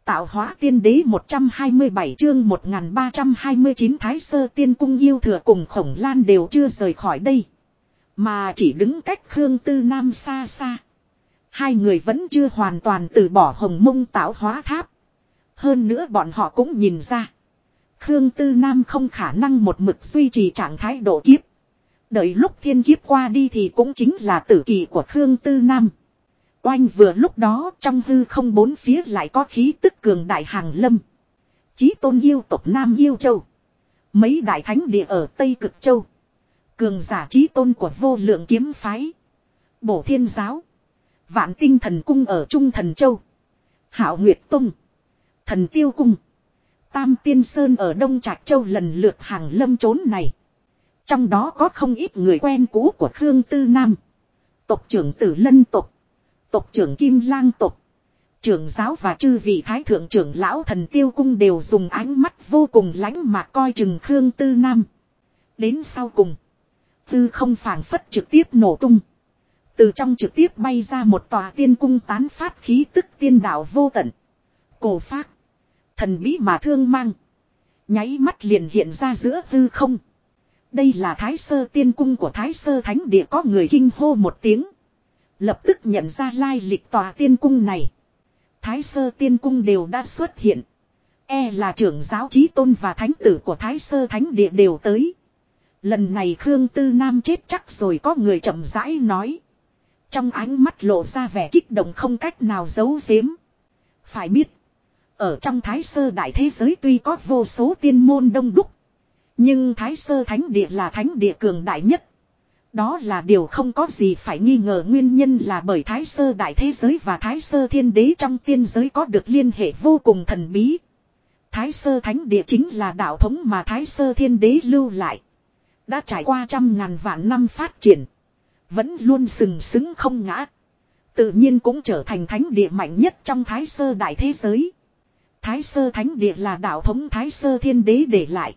Tạo hóa tiên đế 127 chương 1329 Thái Sơ Tiên Cung yêu thừa cùng Khổng Lan đều chưa rời khỏi đây. Mà chỉ đứng cách Khương Tư Nam xa xa. Hai người vẫn chưa hoàn toàn từ bỏ Hồng Mông Tạo Hóa Tháp. Hơn nữa bọn họ cũng nhìn ra. Khương Tư Nam không khả năng một mực duy trì trạng thái độ kiếp. Đợi lúc thiên kiếp qua đi thì cũng chính là tử kỳ của Khương Tư Nam. Oanh vừa lúc đó trong hư không bốn phía lại có khí tức cường đại hàng lâm. Chí tôn yêu tộc Nam Yêu Châu. Mấy đại thánh địa ở Tây Cực Châu. Cường giả chí tôn của vô lượng kiếm phái. Bổ Thiên Giáo. Vạn Tinh Thần Cung ở Trung Thần Châu. Hạo Nguyệt Tông. Thần Tiêu Cung. Tam Tiên Sơn ở Đông Trạch Châu lần lượt hàng lâm chốn này. Trong đó có không ít người quen cũ của Khương Tư Nam. Tộc trưởng Tử Lân tộc. Tộc trưởng Kim Lang tộc. Trưởng giáo và chư vị thái thượng trưởng lão Thần Tiêu Cung đều dùng ánh mắt vô cùng lãnh mạc coi chừng Khương Tư Nam. Đến sau cùng. Tư không phảng phất trực tiếp nổ tung. Từ trong trực tiếp bay ra một tòa tiên cung tán phát khí tức tiên đạo vô tận. Cổ phác. Thần bí mà thương mang. Nháy mắt liền hiện ra giữa hư không. Đây là Thái Sơ Tiên Cung của Thái Sơ Thánh Địa, có người kinh hô một tiếng. Lập tức nhận ra lai lịch tòa tiên cung này. Thái Sơ Tiên Cung đều đã xuất hiện. E là trưởng giáo chí tôn và thánh tử của Thái Sơ Thánh Địa đều tới. Lần này Khương Tư Nam chết chắc rồi, có người chậm rãi nói. Trong ánh mắt lộ ra vẻ kích động không cách nào giấu giếm. Phải biết. Ở trong Thái Sơ đại thế giới tuy có vô số tiên môn đông đúc. Nhưng Thái Sơ Thánh Địa là thánh địa cường đại nhất. Đó là điều không có gì phải nghi ngờ, nguyên nhân là bởi Thái Sơ đại thế giới và Thái Sơ Thiên Đế trong tiên giới có được liên hệ vô cùng thần bí. Thái Sơ Thánh Địa chính là đạo thống mà Thái Sơ Thiên Đế lưu lại. Đã trải qua trăm ngàn vạn năm phát triển. Vẫn luôn sừng sững không ngã. Tự nhiên cũng trở thành thánh địa mạnh nhất trong Thái Sơ đại thế giới. Thái Sơ Thánh Địa là đạo thống Thái Sơ Thiên Đế để lại.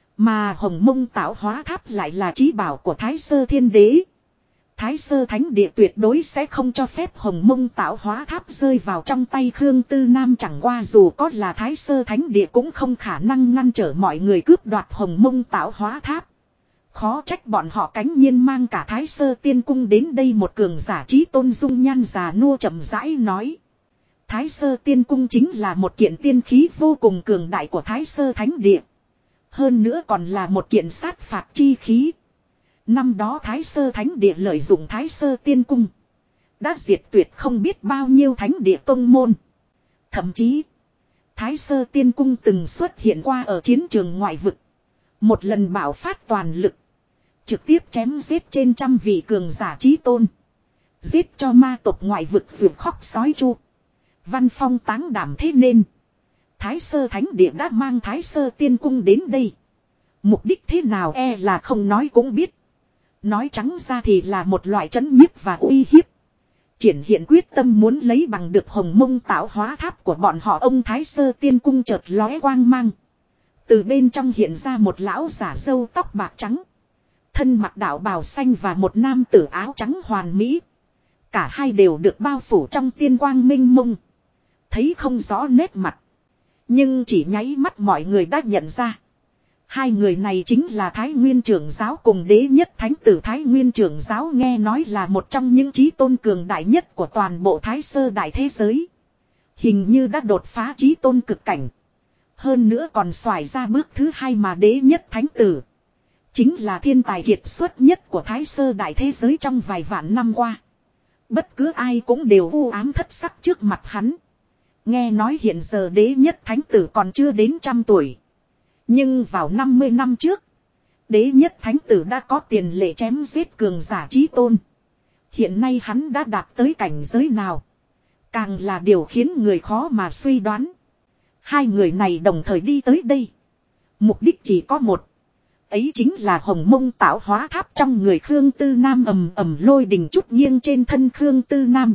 Mà Hồng Mông Tạo Hóa Tháp lại là chí bảo của Thái Sơ Thiên Đế. Thái Sơ Thánh Địa tuyệt đối sẽ không cho phép Hồng Mông Tạo Hóa Tháp rơi vào trong tay Khương Tư Nam, chẳng qua dù có là Thái Sơ Thánh Địa cũng không khả năng ngăn trở mọi người cướp đoạt Hồng Mông Tạo Hóa Tháp. Khó trách bọn họ cánh nhiên mang cả Thái Sơ Tiên Cung đến đây, một cường giả chí tôn dung nhan già nua chậm rãi nói. Thái Sơ Tiên Cung chính là một kiện tiên khí vô cùng cường đại của Thái Sơ Thánh Địa. Hơn nữa còn là một kiện sát phạt chi khí. Năm đó Thái Sơ Thánh Địa lợi dụng Thái Sơ Tiên Cung. Đã diệt tuyệt không biết bao nhiêu thánh địa tông môn. Thậm chí, Thái Sơ Tiên Cung từng xuất hiện qua ở chiến trường ngoại vực. Một lần bạo phát toàn lực. Trực tiếp chém giết trên trăm vị cường giả chí tôn. Giết cho ma tộc ngoại vực vượt khóc sói chu. Văn phong táng đảm, thế nên Thái Sơ Thánh Địa đã mang Thái Sơ Tiên Cung đến đây. Mục đích thế nào e là không nói cũng biết. Nói trắng ra thì là một loại trấn nhiếp và uy hiếp. Triển hiện quyết tâm muốn lấy bằng được Hồng Mông Tạo Hóa Tháp của bọn họ. Ông Thái Sơ Tiên Cung chợt lóe quang mang. Từ bên trong hiện ra một lão giả râu tóc bạc trắng. Thân mặc đạo bào xanh và một nam tử áo trắng hoàn mỹ. Cả hai đều được bao phủ trong tiên quang minh mông. Thấy không rõ nét mặt. Nhưng chỉ nháy mắt mọi người đã nhận ra. Hai người này chính là Thái Nguyên trưởng giáo cùng đế nhất thánh tử. Thái Nguyên trưởng giáo nghe nói là một trong những chí tôn cường đại nhất của toàn bộ Thái Sơ đại thế giới. Hình như đã đột phá chí tôn cực cảnh. Hơn nữa còn xoài ra bước thứ hai, mà đế nhất thánh tử chính là thiên tài kiệt xuất nhất của Thái Sơ đại thế giới trong vài vạn năm qua. Bất cứ ai cũng đều u ám thất sắc trước mặt hắn. Nghe nói hiện giờ đế nhất thánh tử còn chưa đến 100 tuổi. Nhưng vào 50 năm trước, đế nhất thánh tử đã có tiền lệ chém giết cường giả chí tôn. Hiện nay hắn đã đạt tới cảnh giới nào? Càng là điều khiến người khó mà suy đoán. Hai người này đồng thời đi tới đây. Mục đích chỉ có một. Ấy chính là Hồng Mông Tạo Hóa Tháp trong người Khương Tư Nam. Ầm ầm lôi đình chút nghiêng trên thân Khương Tư Nam.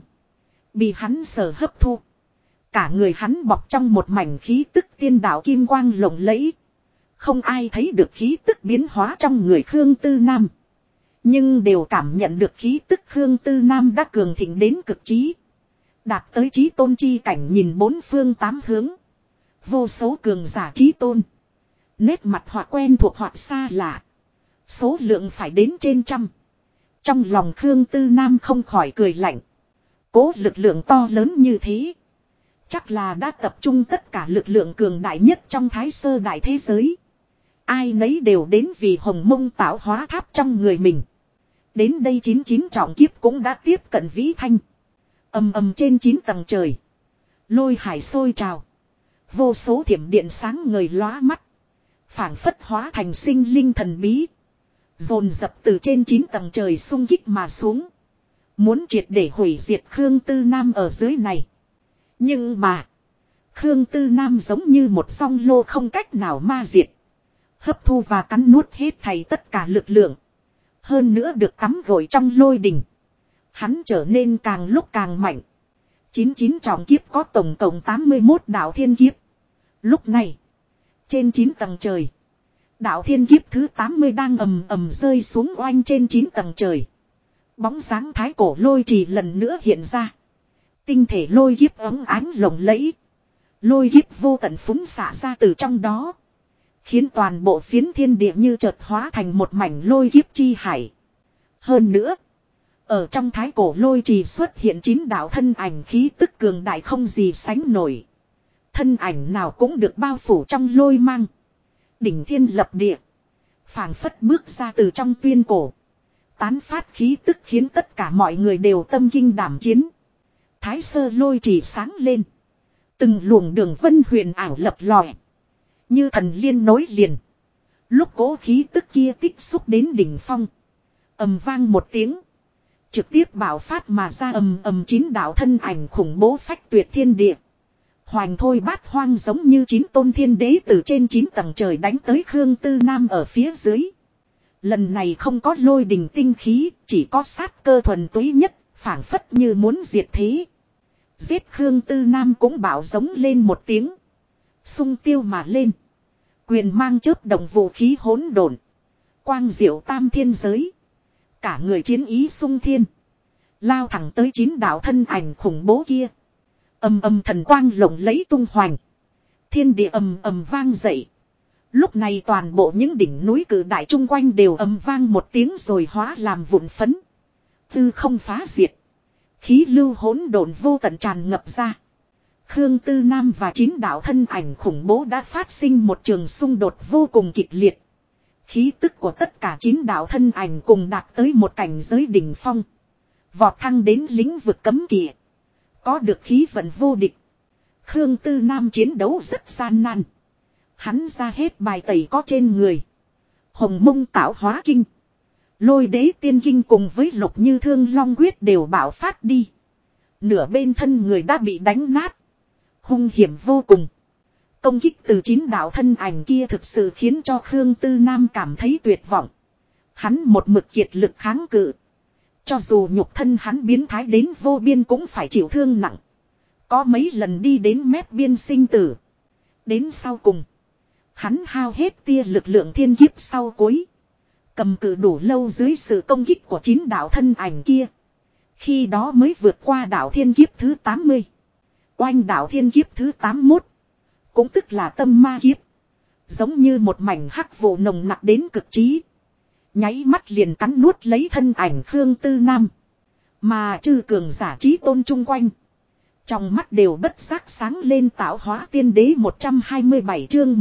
Bị hắn sở hấp thu. Cả người hắn bọc trong một mảnh khí tức tiên đạo kim quang lộng lẫy. Không ai thấy được khí tức biến hóa trong người Khương Tư Nam. Nhưng đều cảm nhận được khí tức Khương Tư Nam đã cường thịnh đến cực trí. Đạt tới chí tôn chi cảnh nhìn bốn phương tám hướng. Vô số cường giả chí tôn. Nét mặt hoặc quen thuộc hoặc xa lạ. Số lượng phải đến trên trăm. Trong lòng Khương Tư Nam không khỏi cười lạnh. Cố lực lượng to lớn như thế. Chắc là đã tập trung tất cả lực lượng cường đại nhất trong Thái Sơ đại thế giới. Ai nấy đều đến vì Hồng Mông tạo hóa tháp trong người mình. Đến đây 99 trọng kiếp cũng đã tiếp cận vĩ thanh. Ầm ầm trên 9 tầng trời. Lôi hải sôi trào. Vô số thiểm điện sáng ngời lóa mắt. Phảng phất hóa thành sinh linh thần bí. Dồn dập từ trên 9 tầng trời xung kích mà xuống. Muốn triệt để hủy diệt Khương Tư Nam ở dưới này. Nhưng mà. Khương Tư Nam giống như một song lô không cách nào ma diệt. Hấp thu và cắn nuốt hết thảy tất cả lực lượng. Hơn nữa được tắm gội trong lôi đỉnh. Hắn trở nên càng lúc càng mạnh. 99 trọng kiếp có tổng cộng 81 đạo thiên kiếp. Lúc này. Trên 9 tầng trời. Đạo thiên kiếp thứ 80 đang ầm ầm rơi xuống oanh trên 9 tầng trời. Bóng dáng thái cổ lôi trì lần nữa hiện ra. Tinh thể lôi kiếp ấm ánh lộng lẫy. Lôi kiếp vô tận phúng xả ra từ trong đó. Khiến toàn bộ phiến thiên địa như chợt hóa thành một mảnh lôi kiếp chi hải. Hơn nữa. Ở trong thái cổ lôi trì xuất hiện 9 đạo thân ảnh khí tức cường đại không gì sánh nổi. Thân ảnh nào cũng được bao phủ trong lôi mang. Đỉnh thiên lập địa. Phảng phất bước ra từ trong tuyên cổ. Tán phát khí tức khiến tất cả mọi người đều tâm kinh đảm chiến. Thái sơ lôi trì sáng lên. Từng luồng đường vân huyền ảo lập lòe. Như thần liên nối liền. Lúc cố khí tức kia tích xúc đến đỉnh phong. Ầm vang một tiếng. Trực tiếp bạo phát mà ra ầm ầm 9 đạo thân ảnh khủng bố phách tuyệt thiên địa. Hoành thôi bát hoang giống như 9 tôn thiên đế từ trên 9 tầng trời đánh tới Khương Tư Nam ở phía dưới. Lần này không có lôi đình tinh khí, chỉ có sát cơ thuần túy nhất, phảng phất như muốn diệt thế. Giết Khương Tư Nam cũng bảo giống lên một tiếng. Xung tiêu mà lên. Quyền mang chớp động vũ khí hỗn độn. Quang diệu tam thiên giới. Cả người chiến ý sung thiên. Lao thẳng tới 9 đạo thân ảnh khủng bố kia. Ầm ầm thần quang lộng lẫy tung hoành. Thiên địa ầm ầm vang dậy. Lúc này toàn bộ những đỉnh núi cử đại chung quanh đều ầm vang một tiếng rồi hóa làm vụn phấn. Tư không phá diệt. Khí lưu hỗn độn vô tận tràn ngập ra. Khương Tư Nam và 9 đạo thân ảnh khủng bố đã phát sinh một trường xung đột vô cùng kịch liệt. Khí tức của tất cả 9 đạo thân ảnh cùng đạt tới một cảnh giới đỉnh phong. Vọt thăng đến lĩnh vực cấm kỵ. Có được khí vận vô địch. Khương Tư Nam chiến đấu rất gian nan. Hắn ra hết bài tẩy có trên người. Hồng Mông tạo hóa kinh. Lôi đế tiên kinh cùng với Lục Như Thương Long quyết đều bạo phát đi. Nửa bên thân người đã bị đánh nát. Hung hiểm vô cùng. Công kích từ 9 đạo thân ảnh kia thực sự khiến cho Khương Tư Nam cảm thấy tuyệt vọng. Hắn một mực kiệt lực kháng cự. Cho dù nhục thân hắn biến thái đến vô biên cũng phải chịu thương nặng. Có mấy lần đi đến mép biên sinh tử. Đến sau cùng. Hắn hao hết tia lực lượng thiên kiếp sau cuối. Cầm cự đủ lâu dưới sự công kích của 9 đạo thân ảnh kia. Khi đó mới vượt qua đạo thiên kiếp thứ 80. Oanh đạo thiên kiếp thứ 81. Cũng tức là tâm ma kiếp. Giống như một mảnh hắc vụ nồng nặc đến cực trí. Nháy mắt liền cắn nuốt lấy thân ảnh Khương Tư Nam. Mà chư cường giả trí tôn chung quanh. Trong mắt đều bất giác sáng lên tạo hóa tiên đế 127 chương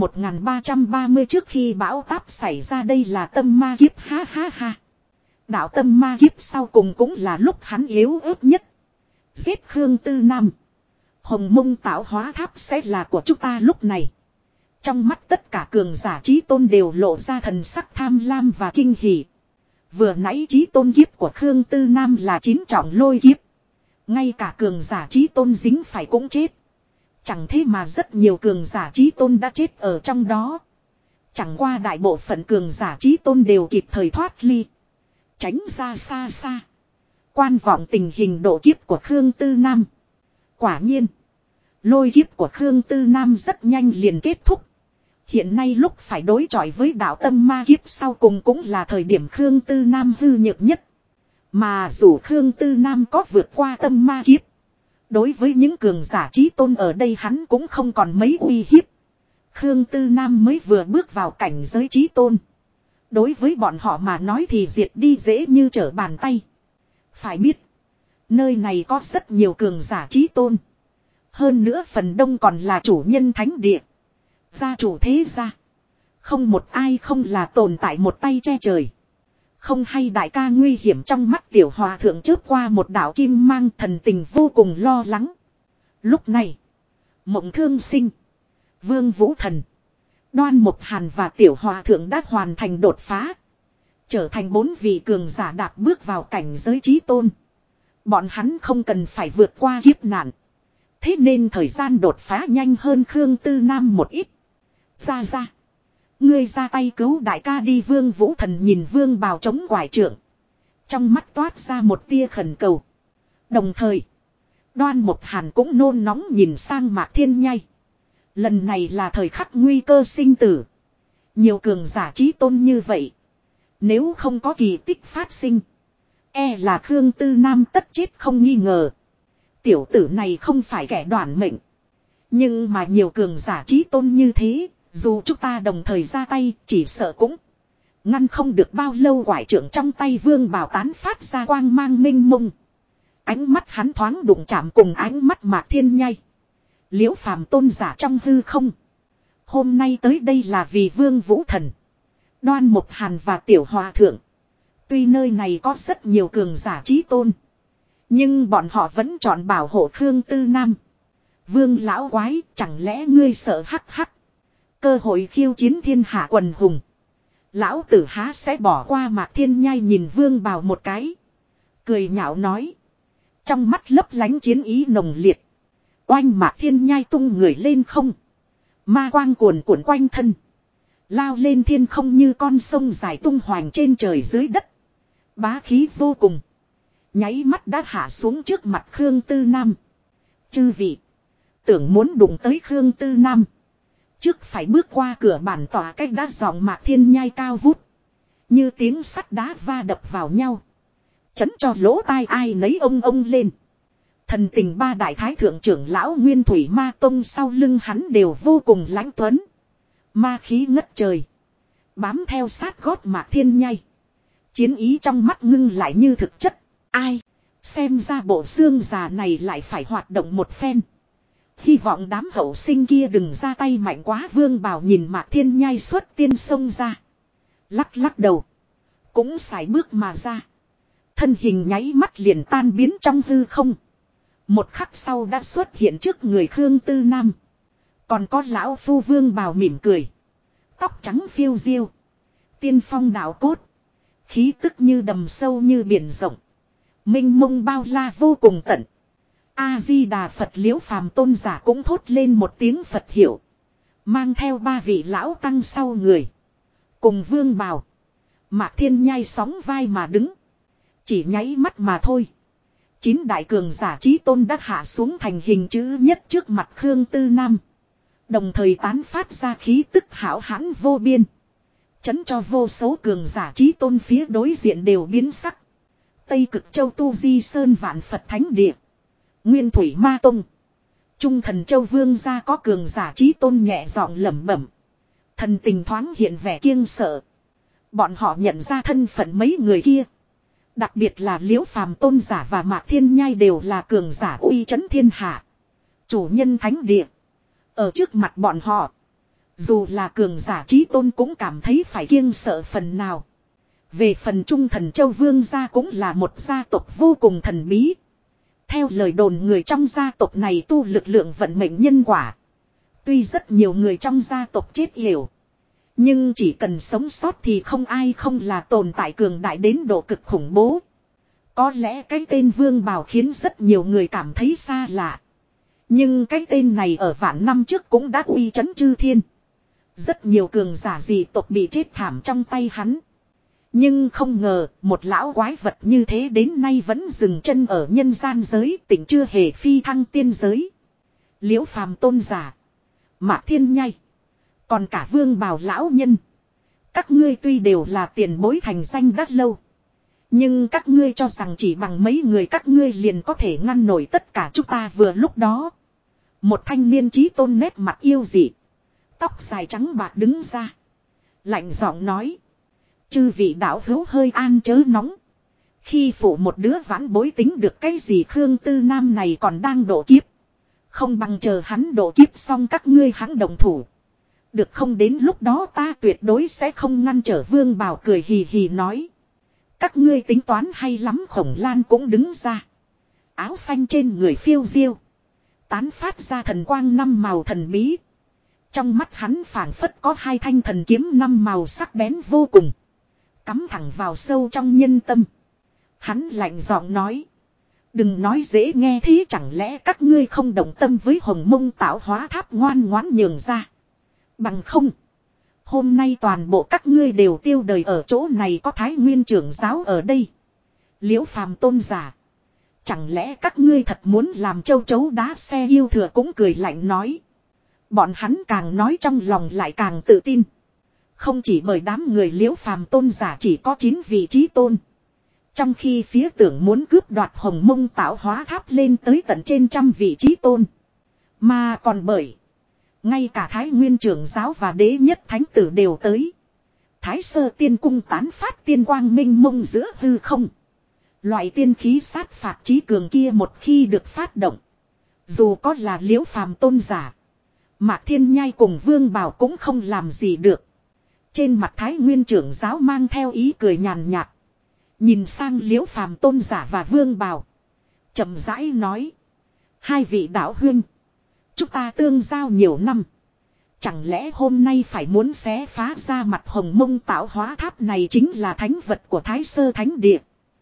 1330 trước khi bão táp xảy ra đây là tâm ma kiếp ha ha ha. Đạo tâm ma kiếp sau cùng cũng là lúc hắn yếu ớt nhất. Giết Khương Tư Nam. Hồng Mông tạo hóa tháp sẽ là của chúng ta lúc này. Trong mắt tất cả cường giả trí tôn đều lộ ra thần sắc tham lam và kinh hỉ. Vừa nãy trí tôn kiếp của Khương Tư Nam là 9 trọng lôi kiếp. Ngay cả cường giả trí tôn dính phải cũng chết. Chẳng thế mà rất nhiều cường giả trí tôn đã chết ở trong đó. Chẳng qua đại bộ phận cường giả trí tôn đều kịp thời thoát ly. Tránh ra xa xa. Quan vọng tình hình độ kiếp của Khương Tư Nam. Quả nhiên. Lôi kiếp của Khương Tư Nam rất nhanh liền kết thúc. Hiện nay lúc phải đối chọi với đạo tâm ma kiếp sau cùng cũng là thời điểm Khương Tư Nam hư nhược nhất. Mà dù Khương Tư Nam có vượt qua tâm ma kiếp. Đối với những cường giả chí tôn ở đây hắn cũng không còn mấy uy hiếp. Khương Tư Nam mới vừa bước vào cảnh giới chí tôn. Đối với bọn họ mà nói thì diệt đi dễ như trở bàn tay. Phải biết, nơi này có rất nhiều cường giả chí tôn. Hơn nữa phần đông còn là chủ nhân thánh địa. Gia chủ thế gia. Không một ai không là tồn tại một tay che trời. Không hay đại ca nguy hiểm, trong mắt tiểu hòa thượng chớp qua một đạo kim mang, thần tình vô cùng lo lắng. Lúc này, Mộng Thương Sinh, Vương Vũ Thần, Đoan Mộc Hàn và tiểu hòa thượng đã hoàn thành đột phá. Trở thành 4 vị cường giả đạp bước vào cảnh giới chí tôn. Bọn hắn không cần phải vượt qua kiếp nạn. Thế nên thời gian đột phá nhanh hơn Khương Tư Nam một ít. Ra. Ngươi ra tay cứu đại ca đi. Vương Vũ Thần nhìn Vương Bào chống quải trượng. Trong mắt toát ra một tia khẩn cầu. Đồng thời, Đoan Mộc Hàn cũng nôn nóng nhìn sang Mạc Thiên Nhai. Lần này là thời khắc nguy cơ sinh tử. Nhiều cường giả chí tôn như vậy. Nếu không có kỳ tích phát sinh, e là Khương Tư Nam tất chết không nghi ngờ. Tiểu tử này không phải kẻ đoản mệnh. Nhưng mà nhiều cường giả chí tôn như thế, dù chúng ta đồng thời ra tay, chỉ sợ cũng ngăn không được bao lâu. Quải trượng trong tay Vương Bào tán phát ra quang mang minh mông. Ánh mắt hắn thoáng đụng chạm cùng ánh mắt Mạc Thiên Nhai. Liễu Phàm tôn giả trong hư không. Hôm nay tới đây là vì Vương Vũ Thần, Đoan Mộc Hàn và tiểu hòa thượng. Tuy nơi này có rất nhiều cường giả chí tôn, nhưng bọn họ vẫn chọn bảo hộ Khương Tư Nam. Vương lão quái, chẳng lẽ ngươi sợ hắc hắc? Cơ hội khiêu chiến thiên hạ quần hùng, lão tử há sẽ bỏ qua? Mạc Thiên Nhai nhìn Vương Bào một cái, cười nhạo nói. Trong mắt lấp lánh chiến ý nồng liệt. Oanh! Mạc Thiên Nhai tung người lên không. Ma quang cuồn cuộn quanh thân. Lao lên thiên không như con sông dài tung hoành trên trời dưới đất. Bá khí vô cùng. Nháy mắt đã hạ xuống trước mặt Khương Tư Nam. Chư vị, tưởng muốn đụng tới Khương Tư Nam, trước phải bước qua cửa bản tỏa cách đã giọng Mạc Thiên Nhai cao vút. Như tiếng sắt đá va đập vào nhau. Chấn cho lỗ tai ai nấy ông lên. Thần tình 3 đại thái thượng trưởng lão Nguyên Thủy Ma Tông sau lưng hắn đều vô cùng lãnh tuấn. Ma khí ngất trời. Bám theo sát gót Mạc Thiên Nhai. Chiến ý trong mắt ngưng lại như thực chất. Ai? Xem ra bộ xương già này lại phải hoạt động một phen. Hy vọng đám hậu sinh kia đừng ra tay mạnh quá. Vương Bào nhìn Mạc Thiên Nhai xuất tiên xông ra. Lắc đầu. Cũng sải bước mà ra. Thân hình nháy mắt liền tan biến trong hư không. Một khắc sau đã xuất hiện trước người Khương Tư Nam. Còn có lão phu. Vương Bào mỉm cười. Tóc trắng phiêu diêu. Tiên phong đạo cốt. Khí tức như đầm sâu như biển rộng. Minh mông bao la vô cùng tận. A-di-đà Phật. Liễu Phàm tôn giả cũng thốt lên một tiếng Phật hiệu. Mang theo 3 vị lão tăng sau người. Cùng Vương Bào, Mạc Thiên Nhai sóng vai mà đứng. Chỉ nháy mắt mà thôi. 9 đại cường giả chí tôn đã hạ xuống thành hình chữ nhất trước mặt Khương Tư Nam. Đồng thời tán phát ra khí tức hão hãn vô biên. Chấn cho vô số cường giả chí tôn phía đối diện đều biến sắc. Tây Cực Châu Tu Di Sơn Vạn Phật Thánh Địa, Nguyên Thủy Ma Tông, Trung Thần Châu Vương gia có cường giả chí tôn nhẹ giọng lẩm bẩm. Thần tình thoáng hiện vẻ kiêng sợ. Bọn họ nhận ra thân phận mấy người kia. Đặc biệt là Liễu Phàm tôn giả và Mạc Thiên Nhai đều là cường giả uy chấn thiên hạ. Chủ nhân thánh địa. Ở trước mặt bọn họ, dù là cường giả chí tôn cũng cảm thấy phải kiêng sợ phần nào. Về phần Trung Thần Châu Vương gia cũng là một gia tộc vô cùng thần bí. Theo lời đồn người trong gia tộc này tu lực lượng vận mệnh nhân quả. Tuy rất nhiều người trong gia tộc chết yểu, nhưng chỉ cần sống sót thì không ai không là tồn tại cường đại đến độ cực khủng bố. Có lẽ cái tên Vương Bào khiến rất nhiều người cảm thấy xa lạ. Nhưng cái tên này ở vạn năm trước cũng đã uy chấn chư thiên. Rất nhiều cường giả dị tộc bị chết thảm trong tay hắn. Nhưng không ngờ một lão quái vật như thế đến nay vẫn dừng chân ở nhân gian giới, tỉnh chưa hề phi thăng tiên giới. Liễu Phàm tôn giả, Mạc Thiên Nhai, còn cả Vương Bào lão nhân. Các ngươi tuy đều là tiền bối thành danh đắt lâu, Nhưng các ngươi cho rằng chỉ bằng mấy người các ngươi liền có thể ngăn nổi tất cả chúng ta. Vừa lúc đó, một thanh niên chí tôn nét mặt yêu dị, tóc dài trắng bạc đứng ra, lạnh giọng nói: chư vị đạo hữu hơi an chớ nóng. Khi phụ một đứa vãn bối tính được cái gì? Khương Tư Nam này còn đang độ kiếp, không bằng chờ hắn độ kiếp xong các ngươi hãng đồng thủ. Được không? Đến lúc đó ta tuyệt đối sẽ không ngăn trở. Vương Bảo cười hì hì nói: các ngươi tính toán hay lắm. Khổng Lan cũng đứng ra, áo xanh trên người phiêu diêu, tán phát ra thần quang năm màu thần bí. Trong mắt hắn phảng phất có hai thanh thần kiếm năm màu sắc bén vô cùng, cắm thẳng vào sâu trong nhân tâm. Hắn lạnh giọng nói: đừng nói dễ nghe thế, chẳng lẽ các ngươi không động tâm với Hồng Mông Tạo Hóa Tháp? Ngoan ngoãn nhường ra, bằng không hôm nay toàn bộ các ngươi đều tiêu đời ở chỗ này. Có Thái Nguyên trưởng giáo ở đây, Liễu Phàm tôn giả, chẳng lẽ các ngươi thật muốn làm châu chấu đá xe? Yêu Thừa cũng cười lạnh nói. Bọn hắn càng nói trong lòng lại càng tự tin. Không chỉ bởi đám người Liễu Phàm tôn giả chỉ có 9 vị chí tôn, trong khi phía tưởng muốn cướp đoạt Hồng Mông Tạo Hóa Tháp lên tới tận trên 100 vị chí tôn, mà còn bởi ngay cả Thái Nguyên trưởng giáo và đế nhất thánh tử đều tới. Thái Sơ Tiên Cung tán phát tiên quang minh mông giữa hư không. Loại tiên khí sát phạt trí cường kia một khi được phát động, dù có là Liễu Phàm tôn giả, Mạc Thiên Nhai cùng Vương Bảo cũng không làm gì được. Trên mặt Thái Nguyên trưởng giáo mang theo ý cười nhàn nhạt, nhìn sang Liễu Phàm tôn giả và Vương Bảo, chậm rãi nói: hai vị đạo huynh, chúng ta tương giao nhiều năm, chẳng lẽ hôm nay phải muốn xé phá ra mặt Hồng Mông Tạo Hóa Tháp này? Chính là thánh vật của Thái Sơ Thánh Địa.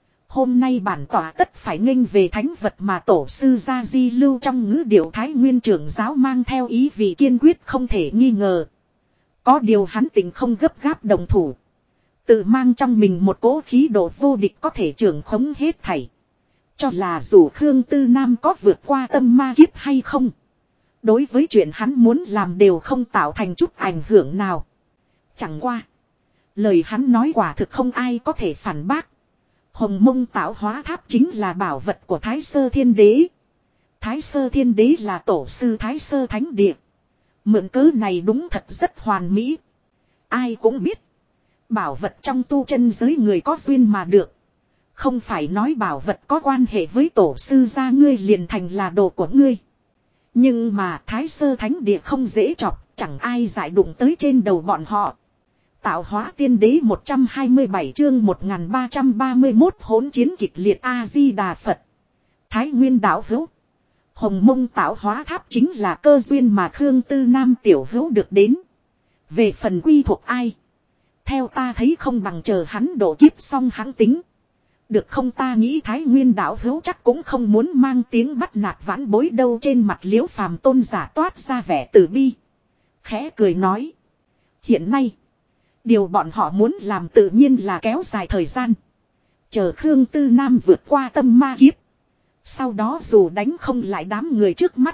Hôm nay bản tỏa tất phải nghênh về thánh vật mà tổ sư gia di lưu. Trong ngữ điệu Thái Nguyên trưởng giáo mang theo ý vị kiên quyết không thể nghi ngờ. Có điều hắn tình không gấp gáp đồng thủ, tự mang trong mình một cỗ khí độ vô địch có thể trưởng khống hết thảy. Cho là dù Khương Tư Nam có vượt qua tâm ma kiếp hay không, đối với chuyện hắn muốn làm đều không tạo thành chút ảnh hưởng nào. Chẳng qua, lời hắn nói quả thực không ai có thể phản bác. Hồng Mông Tạo Hóa Tháp chính là bảo vật của Thái Sơ Thiên Đế. Thái Sơ Thiên Đế là tổ sư Thái Sơ Thánh Địa. Mượn cớ này đúng thật rất hoàn mỹ. Ai cũng biết, bảo vật trong tu chân giới người có duyên mà được. Không phải nói bảo vật có quan hệ với tổ sư gia ngươi liền thành là đồ của ngươi. Nhưng mà Thái Sơ Thánh Địa không dễ chọc, chẳng ai giải đụng tới trên đầu bọn họ. Tạo Hóa Tiên Đế 127 chương 1331 hỗn chiến kịch liệt. A-di-đà Phật. Thái Nguyên đạo hữu, Hồng Mông Tạo Hóa Tháp chính là cơ duyên mà Khương Tư Nam tiểu hữu được đến. Về phần quy thuộc ai, theo ta thấy không bằng chờ hắn độ kiếp xong hắn tính. Được không? Ta nghĩ Thái Nguyên đạo hữu chắc cũng không muốn mang tiếng bắt nạt vãn bối đâu. Trên mặt Liễu Phàm tôn giả toát ra vẻ từ bi, khẽ cười nói: hiện nay điều bọn họ muốn làm tự nhiên là kéo dài thời gian, chờ Khương Tư Nam vượt qua tâm ma kiếp. Sau đó dù đánh không lại đám người trước mắt,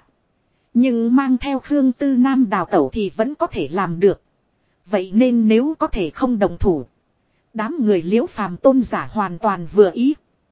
nhưng mang theo Khương Tư Nam đào tẩu thì vẫn có thể làm được. Vậy nên nếu có thể không đồng thủ, đám người Liễu Phàm tôn giả hoàn toàn vừa ý.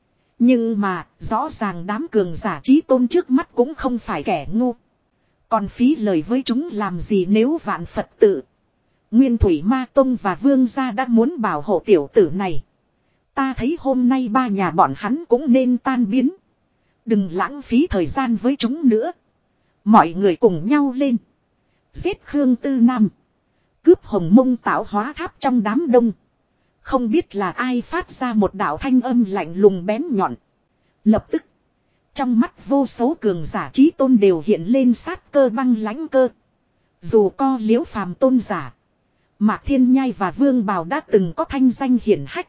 Nhưng mà rõ ràng đám cường giả trí tôn trước mắt cũng không phải kẻ ngu. Còn phí lời với chúng làm gì? Nếu vạn Phật tự, Nguyên Thủy Ma Tông và Vương gia đã muốn bảo hộ tiểu tử này, ta thấy hôm nay ba nhà bọn hắn cũng nên tan biến. Đừng lãng phí thời gian với chúng nữa. Mọi người cùng nhau lên, giết Khương Tư Nam, cướp Hồng Mông Tạo Hóa Tháp. Trong đám đông, không biết là ai phát ra một đạo thanh âm lạnh lùng bén nhọn. Lập tức, trong mắt vô số cường giả trí tôn đều hiện lên sát cơ băng lãnh cơ. Dù có Liễu Phàm tôn giả, Mạc Thiên Nhai và Vương Bào đã từng có thanh danh hiển hách,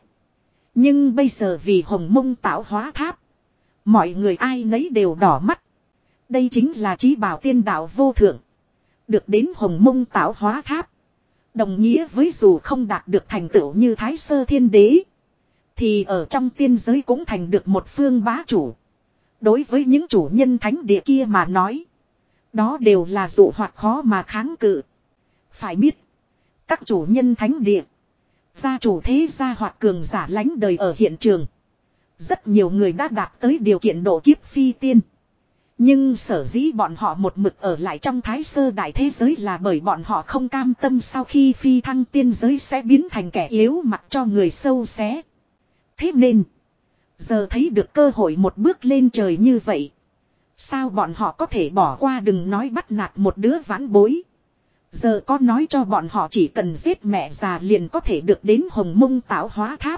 nhưng bây giờ vì Hồng Mông Tạo Hóa Tháp, mọi người ai nấy đều đỏ mắt. Đây chính là chí bảo tiên đạo vô thượng. Được đến Hồng Mông Tạo Hóa Tháp, đồng nghĩa với dù không đạt được thành tựu như Thái Sơ Thiên Đế, thì ở trong tiên giới cũng thành được một phương bá chủ. Đối với những chủ nhân thánh địa kia mà nói, đó đều là dụ hoặc khó mà kháng cự. Phải biết, các chủ nhân thánh địa, gia chủ thế gia hoặc cường giả lánh đời ở hiện trường, Rất nhiều người đã đạt tới điều kiện độ kiếp phi tiên. Nhưng sở dĩ bọn họ một mực ở lại trong thái sơ đại thế giới là bởi bọn họ không cam tâm sau khi phi thăng tiên giới sẽ biến thành kẻ yếu mặc cho người sâu xé. Thế nên, giờ thấy được cơ hội một bước lên trời như vậy. Sao bọn họ có thể bỏ qua, đừng nói bắt nạt một đứa vãn bối. Giờ có nói cho bọn họ chỉ cần giết mẹ già liền có thể được đến Hồng Mông Tạo Hóa Tháp.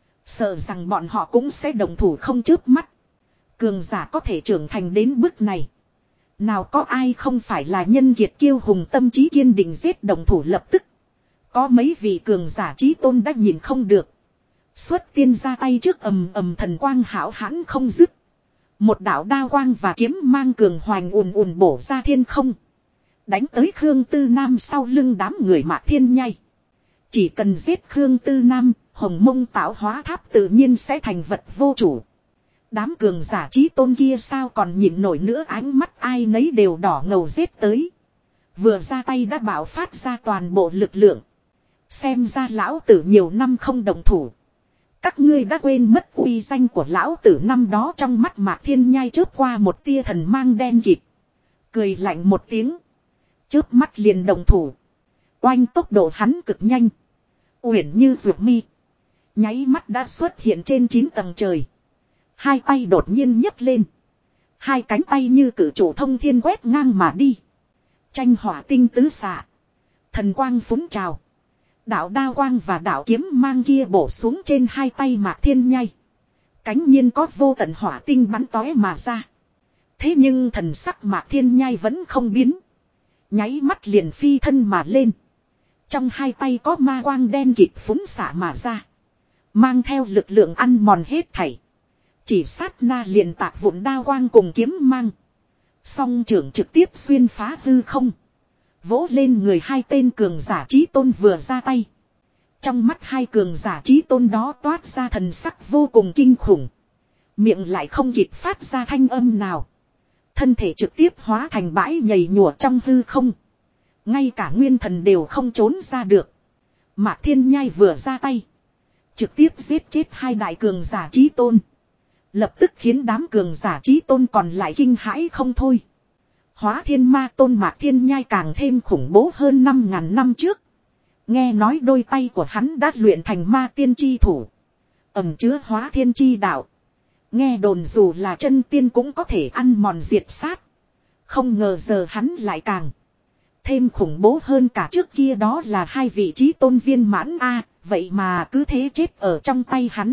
Sợ rằng bọn họ cũng sẽ đồng thủ không chớp mắt. Cường giả có thể trưởng thành đến bước này. Nào có ai không phải là nhân kiệt kiêu hùng tâm trí kiên định giết đồng thủ lập tức. Có mấy vị cường giả chí tôn đã nhìn không được. Xuất tiên ra tay trước ầm ầm thần quang hảo hãn không dứt. Một đạo đao quang và kiếm mang cường hoành ùn ùn bổ ra thiên không. Đánh tới Khương Tư Nam sau lưng đám người Mạc Thiên Nhai. Chỉ cần giết Khương Tư Nam, Hồng Mông Tạo Hóa Tháp tự nhiên sẽ thành vật vô chủ. Đám cường giả chí tôn kia sao còn nhịn nổi nữa, ánh mắt ai nấy đều đỏ ngầu giết tới. Vừa ra tay đã bạo phát ra toàn bộ lực lượng. Xem ra lão tử nhiều năm không đồng thủ. Các ngươi đã quên mất uy danh của lão tử năm đó. Trong mắt Mạc Thiên Nhai chớp qua một tia thần mang đen kịt. Cười lạnh một tiếng. Chớp mắt liền đồng thủ. Oanh, tốc độ hắn cực nhanh. Uyển như ruột mi. Nháy mắt đã xuất hiện trên 9 tầng trời. Hai tay đột nhiên nhấc lên. Hai cánh tay như cử trụ thông thiên quét ngang mà đi. Tranh hỏa tinh tứ xạ. Thần quang phúng trào. Đạo đao quang và đạo kiếm mang kia bổ xuống trên hai tay Mạc Thiên Nhai. Cánh nhiên có vô tận hỏa tinh bắn tóe mà ra. Thế nhưng thần sắc Mạc Thiên Nhai vẫn không biến. Nháy mắt liền phi thân mà lên. Trong hai tay có ma quang đen kịt phúng xạ mà ra. Mang theo lực lượng ăn mòn hết thảy. Chỉ sát na liền tạc vụn đao quang cùng kiếm mang. Song trưởng trực tiếp xuyên phá hư không. Vỗ lên người hai tên cường giả chí tôn vừa ra tay. Trong mắt hai cường giả chí tôn đó toát ra thần sắc vô cùng kinh khủng. Miệng lại không kịp phát ra thanh âm nào. Thân thể trực tiếp hóa thành bãi nhầy nhùa trong hư không. Ngay cả nguyên thần đều không trốn ra được. Mạc Thiên Nhai vừa ra tay. Trực tiếp giết chết hai đại cường giả chí tôn. Lập tức khiến đám cường giả chí tôn còn lại kinh hãi không thôi. Hóa Thiên Ma Tôn Mạc Thiên Nhai càng thêm khủng bố hơn 5.000 năm trước. Nghe nói đôi tay của hắn đã luyện thành ma tiên chi thủ. Ẩm chứa hóa thiên chi đạo. Nghe đồn dù là chân tiên cũng có thể ăn mòn diệt sát. Không ngờ giờ hắn lại càng thêm khủng bố hơn cả trước kia, đó là hai vị chí tôn viên mãn a, vậy mà cứ thế chết ở trong tay hắn.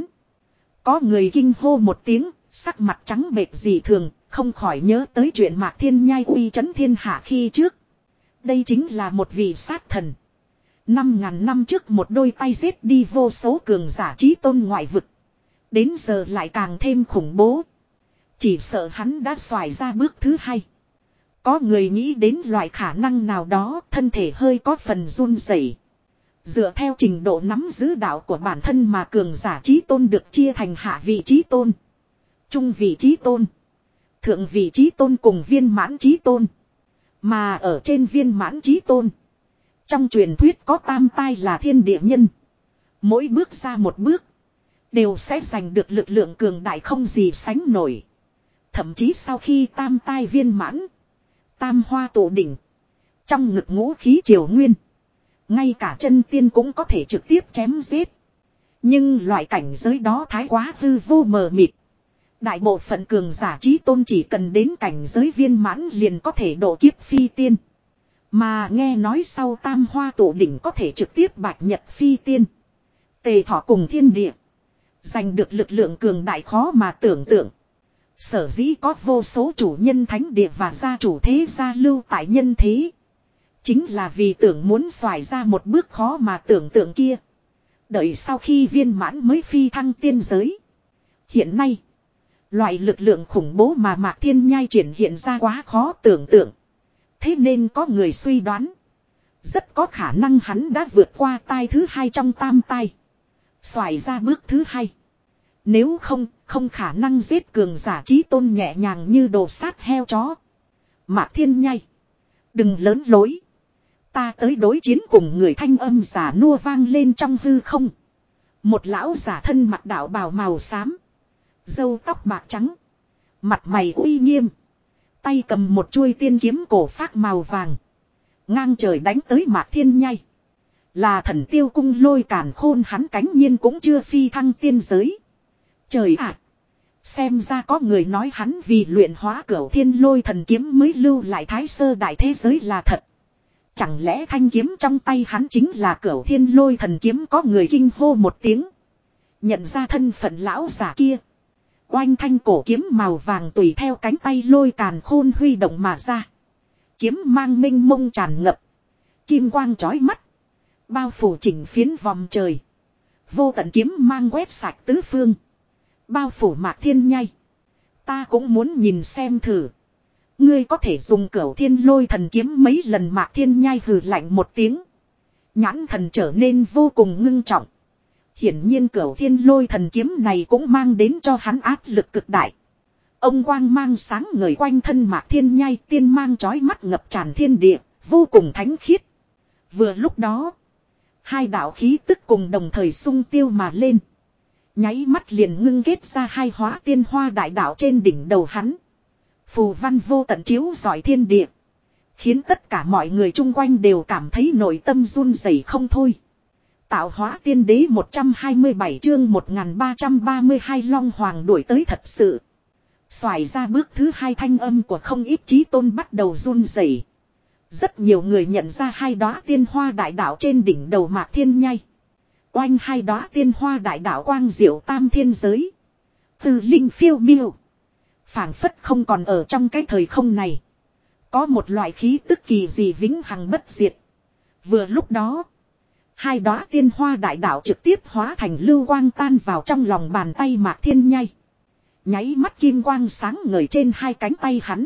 Có người kinh hô một tiếng, sắc mặt trắng bệch dị thường, không khỏi nhớ tới chuyện Mạc Thiên Nhai uy chấn thiên hạ khi trước. Đây chính là một vị sát thần. 5.000 năm trước một đôi tay giết đi vô số cường giả chí tôn ngoại vực. Đến giờ lại càng thêm khủng bố. Chỉ sợ hắn đã xoài ra bước thứ hai. Có người nghĩ đến loại khả năng nào đó, thân thể hơi có phần run rẩy. Dựa theo trình độ nắm giữ đạo của bản thân mà cường giả chí tôn được chia thành hạ vị chí tôn, trung vị chí tôn, thượng vị chí tôn cùng viên mãn chí tôn. Mà ở trên viên mãn chí tôn, trong truyền thuyết có tam tai là thiên địa nhân. Mỗi bước ra một bước, đều sẽ giành được lực lượng cường đại không gì sánh nổi. Thậm chí sau khi tam tai viên mãn, tam hoa tụ đỉnh, trong ngực ngũ khí triều nguyên, ngay cả chân tiên cũng có thể trực tiếp chém giết. Nhưng loại cảnh giới đó thái quá hư vô mờ mịt. Đại bộ phận cường giả chí tôn chỉ cần đến cảnh giới viên mãn liền có thể độ kiếp phi tiên. Mà nghe nói sau tam hoa tụ đỉnh có thể trực tiếp bạch nhật phi tiên. Tề thọ cùng thiên địa, giành được lực lượng cường đại khó mà tưởng tượng. Sở dĩ có vô số chủ nhân thánh địa và gia chủ thế gia lưu tại nhân thế, chính là vì tưởng muốn xoài ra một bước khó mà tưởng tượng kia. Đợi sau khi viên mãn mới phi thăng tiên giới. Hiện nay, loại lực lượng khủng bố mà Mạc Thiên Nhai triển hiện ra quá khó tưởng tượng. Thế nên có người suy đoán, rất có khả năng hắn đã vượt qua tai thứ hai trong tam tai, xoài ra bước thứ hai. Nếu không, không khả năng giết cường giả chí tôn nhẹ nhàng như đồ sát heo chó. Mạc Thiên Nhai, đừng lớn lối. Ta tới đối chiến cùng người, thanh âm giả nua vang lên trong hư không. Một lão giả thân mặc đạo bào màu xám, Râu tóc bạc trắng. Mặt mày uy nghiêm. Tay cầm một chuôi tiên kiếm cổ phác màu vàng. Ngang trời đánh tới Mạc Thiên Nhai. Là Thần Tiêu Cung Lôi Càn Khôn, hắn cánh nhiên cũng chưa phi thăng tiên giới. Trời ạ! Xem ra có người nói hắn vì luyện hóa Cửu Thiên Lôi Thần Kiếm mới lưu lại Thái Sơ Đại Thế Giới là thật. Chẳng lẽ thanh kiếm trong tay hắn chính là Cửu Thiên Lôi Thần Kiếm? Có người kinh hô một tiếng. Nhận ra thân phận lão giả kia. Oanh thanh cổ kiếm màu vàng tùy theo cánh tay Lôi Càn Khôn huy động mà ra. Kiếm mang minh mông tràn ngập. Kim quang chói mắt. Bao phủ chỉnh phiến vòng trời. Vô tận kiếm mang quét sạch tứ phương. Bao phủ Mạc Thiên Nhai. Ta cũng muốn nhìn xem thử. Ngươi có thể dùng Cửu Thiên Lôi Thần Kiếm mấy lần? Mạc Thiên Nhai hừ lạnh một tiếng. Nhãn thần trở nên vô cùng ngưng trọng. Hiển nhiên Cửu Thiên Lôi Thần Kiếm này cũng mang đến cho hắn áp lực cực đại. Ông quang mang sáng ngời quanh thân Mạc Thiên Nhai, tiên mang chói mắt ngập tràn thiên địa, vô cùng thánh khiết. Vừa lúc đó, hai đạo khí tức cùng đồng thời xung tiêu mà lên. Nháy mắt liền ngưng kết ra hai hóa tiên hoa đại đạo trên đỉnh đầu hắn. Phù văn vô tận chiếu rọi thiên địa. Khiến tất cả mọi người chung quanh đều cảm thấy nội tâm run rẩy không thôi. Tạo hóa tiên đế 127 chương 1332 Long Hoàng đuổi tới thật sự. Xoài ra bước thứ hai, thanh âm của không ít chí tôn bắt đầu run rẩy. Rất nhiều người nhận ra hai đóa tiên hoa đại đạo trên đỉnh đầu Mạc Thiên Nhai. Oanh, hai đóa tiên hoa đại đạo quang diệu tam thiên giới. Từ linh phiêu miêu. Phảng phất không còn ở trong cái thời không này. Có một loại khí tức kỳ dị vĩnh hằng bất diệt. Vừa lúc đó, hai đóa tiên hoa đại đạo trực tiếp hóa thành lưu quang tan vào trong lòng bàn tay Mạc Thiên Nhai. Nháy mắt kim quang sáng ngời trên hai cánh tay hắn.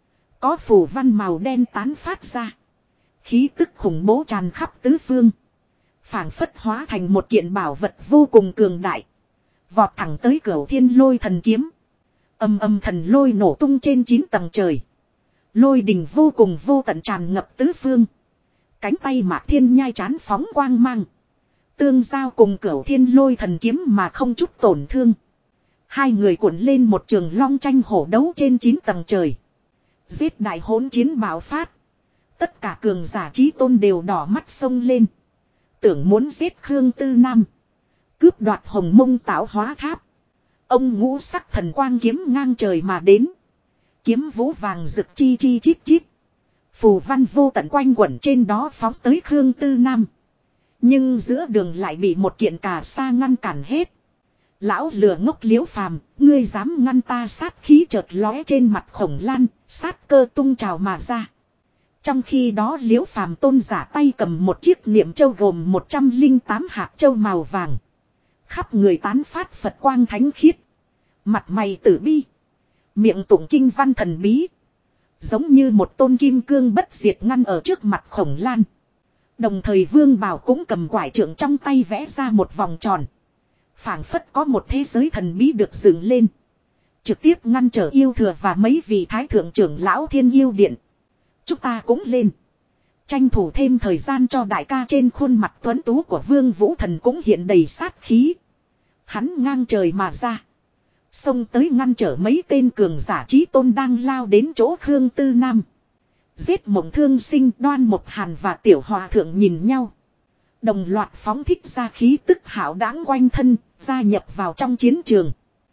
Có phù văn màu đen tán phát ra. Khí tức khủng bố tràn khắp tứ phương. Phảng phất hóa thành một kiện bảo vật vô cùng cường đại. Vọt thẳng tới Cửu Thiên Lôi Thần Kiếm. Âm âm thần lôi nổ tung trên 9 tầng trời. Lôi đình vô cùng vô tận tràn ngập tứ phương. Cánh tay Mạc Thiên Nhai chán phóng quang mang. Tương giao cùng Cửu Thiên Lôi Thần Kiếm mà không chút tổn thương. Hai người cuộn lên một trường long tranh hổ đấu trên 9 tầng trời. Giết đại hỗn chiến bạo phát. Tất cả cường giả chí tôn đều đỏ mắt sông lên. Tưởng muốn giết Khương Tư Nam. Cướp đoạt Hồng Mông Tạo Hóa Tháp. Ông ngũ sắc thần quang kiếm ngang trời mà đến. Kiếm vũ vàng rực chi chi chít chít. Phù văn vô tận quanh quẩn trên đó phóng tới Khương Tư Nam. Nhưng giữa đường lại bị một kiện cà sa ngăn cản hết. Lão lừa ngốc Liễu Phàm, ngươi dám ngăn ta? Sát khí chợt lóe trên mặt Khổng Lan, sát cơ tung trào mà ra. Trong khi đó Liễu Phàm tôn giả tay cầm một chiếc niệm châu gồm 108 hạt châu màu vàng. Khắp người tán phát Phật quang thánh khiết. Mặt mày tử bi. Miệng tụng kinh văn thần bí. Giống như một tôn kim cương bất diệt ngăn ở trước mặt Khổng Lan. Đồng thời Vương Bảo cũng cầm quải trượng trong tay vẽ ra một vòng tròn. Phảng phất có một thế giới thần bí được dựng lên. Trực tiếp ngăn trở yêu thừa và mấy vị thái thượng trưởng lão Thiên Yêu Điện. Chúng ta cũng lên. Tranh thủ thêm thời gian cho đại ca. Trên khuôn mặt tuấn tú của Vương Vũ Thần cũng hiện đầy sát khí. Hắn ngang trời mà ra. Xông tới ngăn trở mấy tên cường giả chí tôn đang lao đến chỗ Khương Tư Nam. Giết Mộng Thương Sinh, Đoan Mộc Hàn và Tiểu Hòa Thượng nhìn nhau. Đồng loạt phóng thích ra khí tức hảo đãng quanh thân, gia nhập vào trong chiến trường.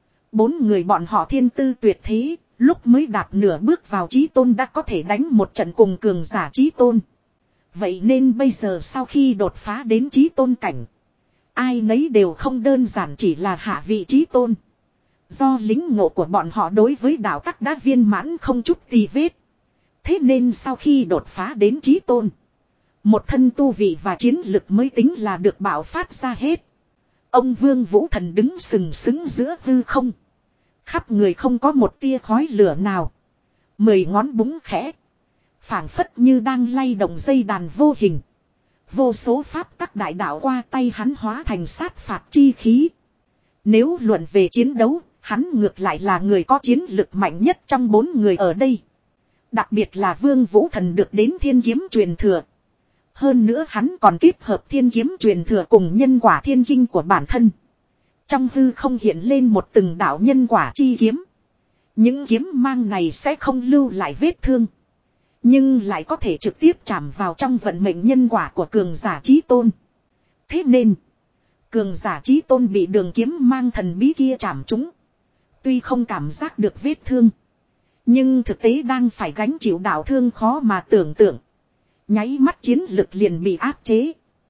4 người bọn họ thiên tư tuyệt thế, lúc mới đạp nửa bước vào chí tôn đã có thể đánh một trận cùng cường giả chí tôn. Vậy nên bây giờ sau khi đột phá đến chí tôn cảnh, ai nấy đều không đơn giản chỉ là hạ vị chí tôn. Do lính ngộ của bọn họ đối với đạo tắc đã viên mãn không chút tì vết. Thế nên sau khi đột phá đến chí tôn, một thân tu vị và chiến lực mới tính là được bạo phát ra hết. Ông Vương Vũ Thần đứng sừng sững giữa hư không. Khắp người không có một tia khói lửa nào. 10 ngón búng khẽ. Phảng phất như đang lay động dây đàn vô hình. Vô số pháp tắc đại đạo qua tay hắn hóa thành sát phạt chi khí. Nếu luận về chiến đấu, hắn ngược lại là người có chiến lực mạnh nhất trong 4 người ở đây. Đặc biệt là Vương Vũ Thần được đến thiên kiếm truyền thừa. Hơn nữa hắn còn kết hợp thiên kiếm truyền thừa cùng nhân quả thiên kinh của bản thân. Trong hư không hiện lên một từng đạo nhân quả chi kiếm. Những kiếm mang này sẽ không lưu lại vết thương. Nhưng lại có thể trực tiếp chạm vào trong vận mệnh nhân quả của cường giả chí tôn. Thế nên, cường giả chí tôn bị đường kiếm mang thần bí kia chạm trúng. Tuy không cảm giác được vết thương, nhưng thực tế đang phải gánh chịu đạo thương khó mà tưởng tượng. Nháy mắt chiến lực liền bị áp chế.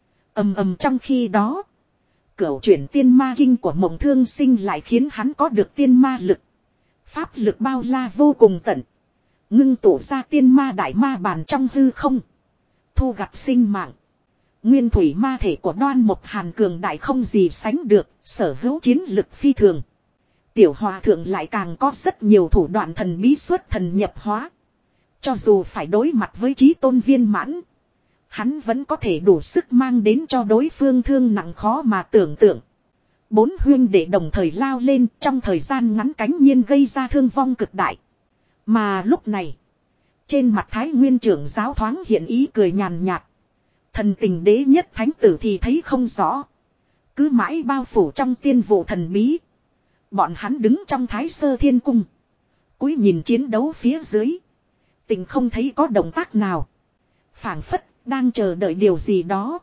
Ầm ầm trong khi đó, cửu chuyển tiên ma kinh của Mộng Thương Sinh lại khiến hắn có được tiên ma lực. Pháp lực bao la vô cùng tận. Ngưng tụ ra tiên ma đại ma bàn trong hư không. Thu gặt sinh mạng. Nguyên thủy ma thể của Đoan Mộc Hàn cường đại không gì sánh được, sở hữu chiến lực phi thường. Tiểu hòa thượng lại càng có rất nhiều thủ đoạn thần bí xuất thần nhập hóa. Cho dù phải đối mặt với chí tôn viên mãn, hắn vẫn có thể đủ sức mang đến cho đối phương thương nặng khó mà tưởng tượng. Bốn huyên đệ đồng thời lao lên, trong thời gian ngắn cánh nhiên gây ra thương vong cực đại. Mà lúc này, trên mặt Thái Nguyên trưởng giáo thoáng hiện ý cười nhàn nhạt. Thần tình đế nhất thánh tử thì thấy không rõ. Cứ mãi bao phủ trong tiên vụ thần bí. Bọn hắn đứng trong Thái Sơ Thiên Cung, cúi nhìn chiến đấu phía dưới. Tình không thấy có động tác nào. Phảng phất đang chờ đợi điều gì đó.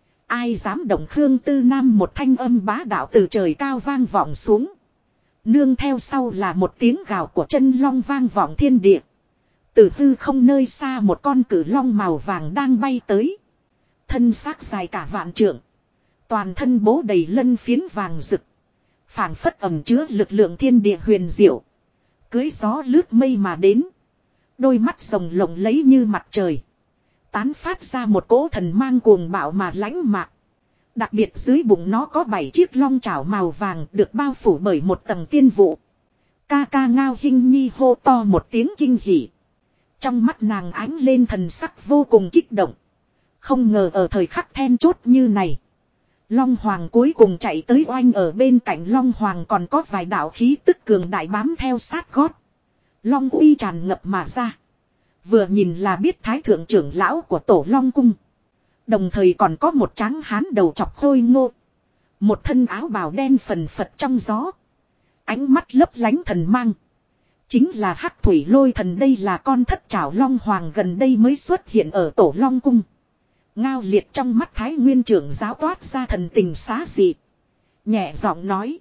Ai dám động Khương Tư Nam, một thanh âm bá đạo từ trời cao vang vọng xuống. Nương theo sau là một tiếng gào của chân long vang vọng thiên địa. Từ hư không nơi xa một con cử long màu vàng đang bay tới. Thân xác dài cả vạn trượng. Toàn thân bố đầy lân phiến vàng rực. Phảng phất ẩm chứa lực lượng thiên địa huyền diệu. Cưới gió lướt mây mà đến. Đôi mắt rồng lộng lấy như mặt trời. Tán phát ra một cỗ thần mang cuồng bạo mà lãnh mạc. Đặc biệt dưới bụng nó có 7 chiếc long chảo màu vàng được bao phủ bởi một tầng tiên vụ. Ca ca Ngao Hinh Nhi hô to một tiếng kinh hỉ. Trong mắt nàng ánh lên thần sắc vô cùng kích động. Không ngờ ở thời khắc then chốt như này, Long Hoàng cuối cùng chạy tới oanh. Ở bên cạnh Long Hoàng còn có vài đạo khí tức cường đại bám theo sát gót. Long uy tràn ngập mà ra. Vừa nhìn là biết Thái thượng trưởng lão của Tổ Long Cung. Đồng thời còn có một tráng hán đầu chọc khôi ngô. Một thân áo bào đen phần phật trong gió. Ánh mắt lấp lánh thần mang. Chính là Hắc Thủy Lôi Thần, đây là con thất trảo Long Hoàng gần đây mới xuất hiện ở Tổ Long Cung. Ngao Liệt trong mắt Thái Nguyên trưởng giáo toát ra thần tình xá dị. Nhẹ giọng nói.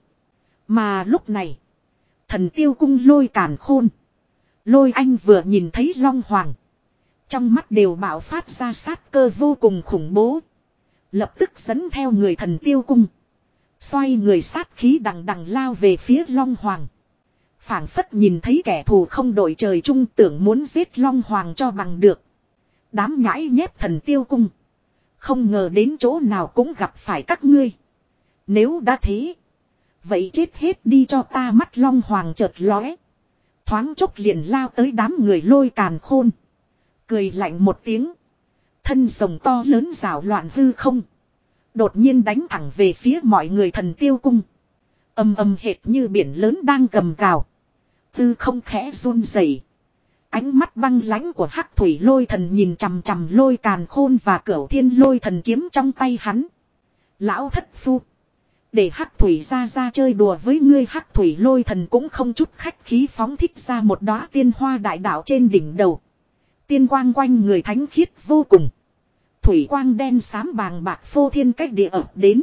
Mà lúc này, Thần Tiêu Cung Lôi Càn Khôn, Lôi Anh vừa nhìn thấy Long Hoàng, trong mắt đều bạo phát ra sát cơ vô cùng khủng bố. Lập tức dẫn theo người Thần Tiêu Cung, xoay người sát khí đằng đằng lao về phía Long Hoàng. Phảng phất nhìn thấy kẻ thù không đội trời chung, tưởng muốn giết Long Hoàng cho bằng được. Đám nhãi nhép Thần Tiêu Cung, không ngờ đến chỗ nào cũng gặp phải các ngươi. Nếu đã thế, vậy chết hết đi cho ta. Mắt Long Hoàng chợt lóe, thoáng chốc liền lao tới đám người Lôi Càn Khôn. Cười lạnh một tiếng, thân rồng to lớn rào loạn hư không. Đột nhiên đánh thẳng về phía mọi người Thần Tiêu Cung. Âm âm hệt như biển lớn đang gầm gào. Hư không khẽ run rẩy. Ánh mắt băng lãnh của Hắc Thủy Lôi Thần nhìn chằm chằm Lôi Càn Khôn và Cửu Thiên Lôi Thần kiếm trong tay hắn. Lão thất phu, để Hắc Thủy ra chơi đùa với ngươi. Hắc Thủy Lôi Thần cũng không chút khách khí phóng thích ra một đóa tiên hoa đại đạo trên đỉnh đầu. Tiên quang quanh người thánh khiết vô cùng. Thủy quang đen xám bàng bạc phô thiên cách địa ập đến.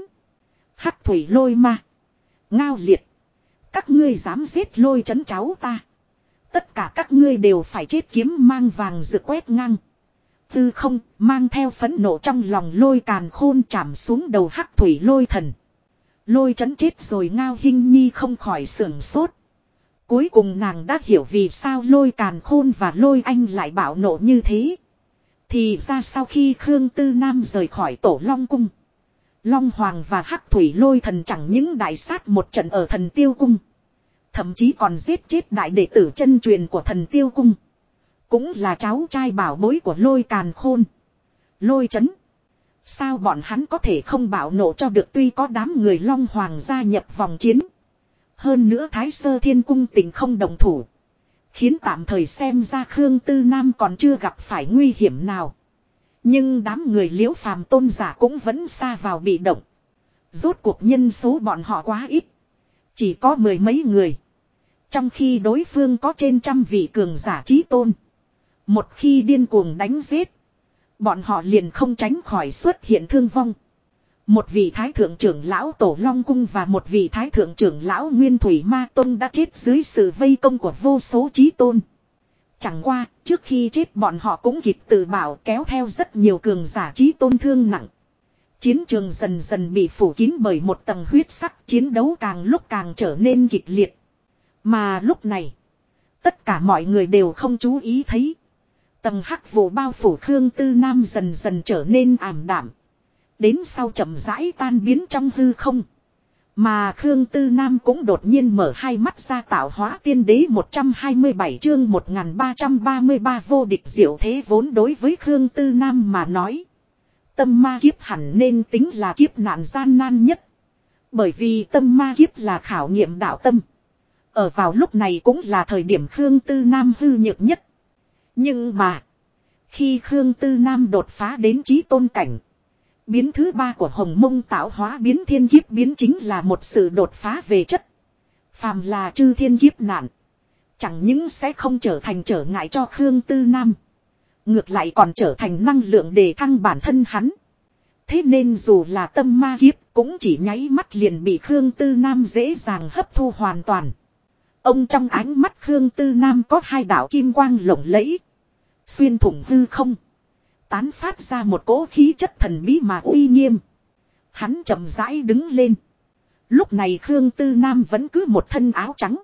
Hắc Thủy Lôi ma, Ngao Liệt, các ngươi dám giết Lôi trấn cháu ta, tất cả các ngươi đều phải chết. Kiếm mang vàng rực quét ngang tư không, mang theo phẫn nộ trong lòng Lôi Càn Khôn chạm xuống đầu Hắc Thủy Lôi Thần. Lôi trấn chết rồi. Ngao Hinh Nhi không khỏi sưởng sốt. Cuối cùng nàng đã hiểu vì sao Lôi Càn Khôn và Lôi Anh lại bạo nộ như thế. Thì ra sau khi Khương Tư Nam rời khỏi Tổ Long Cung, Long Hoàng và Hắc Thủy Lôi Thần chẳng những đại sát một trận ở Thần Tiêu Cung, thậm chí còn giết chết đại đệ tử chân truyền của Thần Tiêu Cung, cũng là cháu trai bảo bối của Lôi Càn Khôn, Lôi trấn. Sao bọn hắn có thể không bạo nộ cho được? Tuy có đám người Long Hoàng gia nhập vòng chiến, hơn nữa Thái Sơ Thiên Cung tình không đồng thủ, khiến tạm thời xem ra Khương Tư Nam còn chưa gặp phải nguy hiểm nào. Nhưng đám người Liễu Phàm tôn giả cũng vẫn sa vào bị động. Rốt cuộc nhân số bọn họ quá ít, Chỉ có mười mấy người. Trong khi đối phương có trên trăm vị cường giả chí tôn. Một khi điên cuồng đánh giết. Bọn họ liền không tránh khỏi xuất hiện thương vong. Một vị thái thượng trưởng lão Tổ Long Cung và một vị thái thượng trưởng lão Nguyên Thủy Ma Tôn đã chết dưới sự vây công của vô số chí tôn. Chẳng qua, trước khi chết bọn họ cũng kịp tự bảo kéo theo rất nhiều cường giả chí tôn thương nặng. Chiến trường dần dần bị phủ kín bởi một tầng huyết sắc, chiến đấu càng lúc càng trở nên kịch liệt. Mà lúc này, tất cả mọi người đều không chú ý thấy. Tầng hắc vụ bao phủ Khương Tư Nam dần dần trở nên ảm đạm. Đến sau chậm rãi tan biến trong hư không. Mà Khương Tư Nam cũng đột nhiên mở hai mắt ra tạo hóa tiên đế 127 chương 1333 vô địch diệu thế vốn đối với Khương Tư Nam mà nói. Tâm ma kiếp hẳn nên tính là kiếp nạn gian nan nhất. Bởi vì tâm ma kiếp là khảo nghiệm đạo tâm. Ở vào lúc này cũng là thời điểm Khương Tư Nam hư nhược nhất. Nhưng mà, khi Khương Tư Nam đột phá đến chí tôn cảnh. Biến thứ ba của Hồng Mông tạo hóa biến thiên kiếp biến chính là một sự đột phá về chất. Phàm là chư thiên kiếp nạn. Chẳng những sẽ không trở thành trở ngại cho Khương Tư Nam. Ngược lại còn trở thành năng lượng để thăng bản thân hắn. Thế nên dù là tâm ma kiếp cũng chỉ nháy mắt liền bị Khương Tư Nam dễ dàng hấp thu hoàn toàn. Ông trong ánh mắt Khương Tư Nam có hai đạo kim quang lộng lẫy. Xuyên thủng hư không. Tán phát ra một cỗ khí chất thần bí mà uy nghiêm. Hắn chậm rãi đứng lên. Lúc này Khương Tư Nam vẫn cứ một thân áo trắng.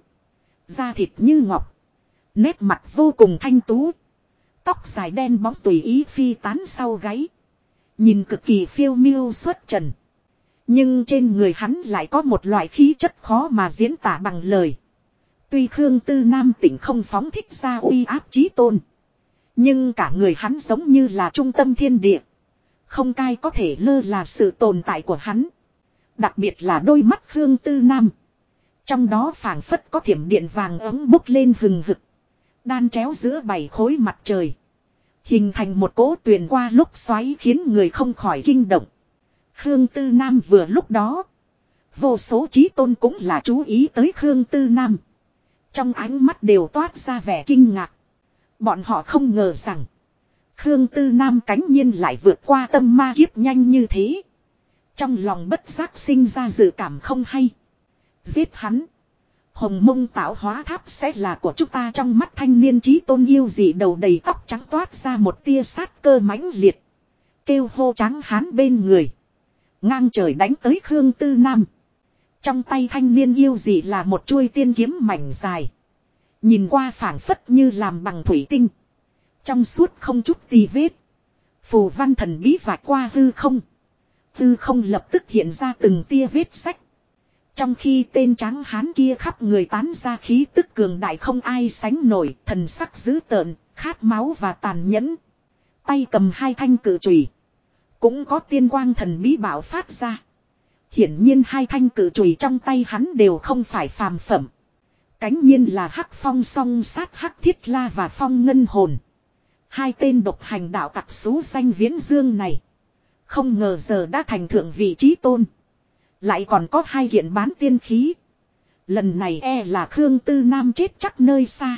Da thịt như ngọc. Nét mặt vô cùng thanh tú. Tóc dài đen bóng tùy ý phi tán sau gáy. Nhìn cực kỳ phiêu miêu xuất trần. Nhưng trên người hắn lại có một loại khí chất khó mà diễn tả bằng lời. Tuy Khương Tư Nam tỉnh không phóng thích ra uy áp chí tôn. Nhưng cả người hắn giống như là trung tâm thiên địa. Không cai có thể lơ là sự tồn tại của hắn. Đặc biệt là đôi mắt Khương Tư Nam. Trong đó phảng phất có thiểm điện vàng ấm bốc lên hừng hực. Đan chéo giữa bảy khối mặt trời. Hình thành một cỗ tuyền qua lúc xoáy khiến người không khỏi kinh động. Khương Tư Nam vừa lúc đó. Vô số chí tôn cũng là chú ý tới Khương Tư Nam. Trong ánh mắt đều toát ra vẻ kinh ngạc. Bọn họ không ngờ rằng. Khương Tư Nam cánh nhiên lại vượt qua tâm ma kiếp nhanh như thế. Trong lòng bất giác sinh ra dự cảm không hay. Giết hắn. Hồng Mông tạo hóa tháp sẽ là của chúng ta. Trong mắt thanh niên chí tôn yêu dị đầu đầy tóc trắng toát ra một tia sát cơ mãnh liệt. Kêu hô trắng hán bên người. Ngang trời đánh tới Khương Tư Nam. Trong tay thanh niên yêu dị là một chuôi tiên kiếm mảnh dài. Nhìn qua phảng phất như làm bằng thủy tinh. Trong suốt không chút tì vết. Phù văn thần bí vạch qua hư không. Hư không lập tức hiện ra từng tia vết sách. Trong khi tên trắng hán kia khắp người tán ra khí tức cường đại không ai sánh nổi. Thần sắc dữ tợn, khát máu và tàn nhẫn. Tay cầm hai thanh cự chùy. Cũng có tiên quang thần bí bạo phát ra. Hiển nhiên hai thanh cự chùy trong tay hắn đều không phải phàm phẩm. Cánh nhiên là Hắc Phong song sát Hắc Thiết La và Phong Ngân Hồn. Hai tên độc hành đạo tặc xú danh viễn dương này. Không ngờ giờ đã thành thượng vị chí tôn. Lại còn có hai kiện bán tiên khí. Lần này e là Khương Tư Nam chết chắc nơi xa.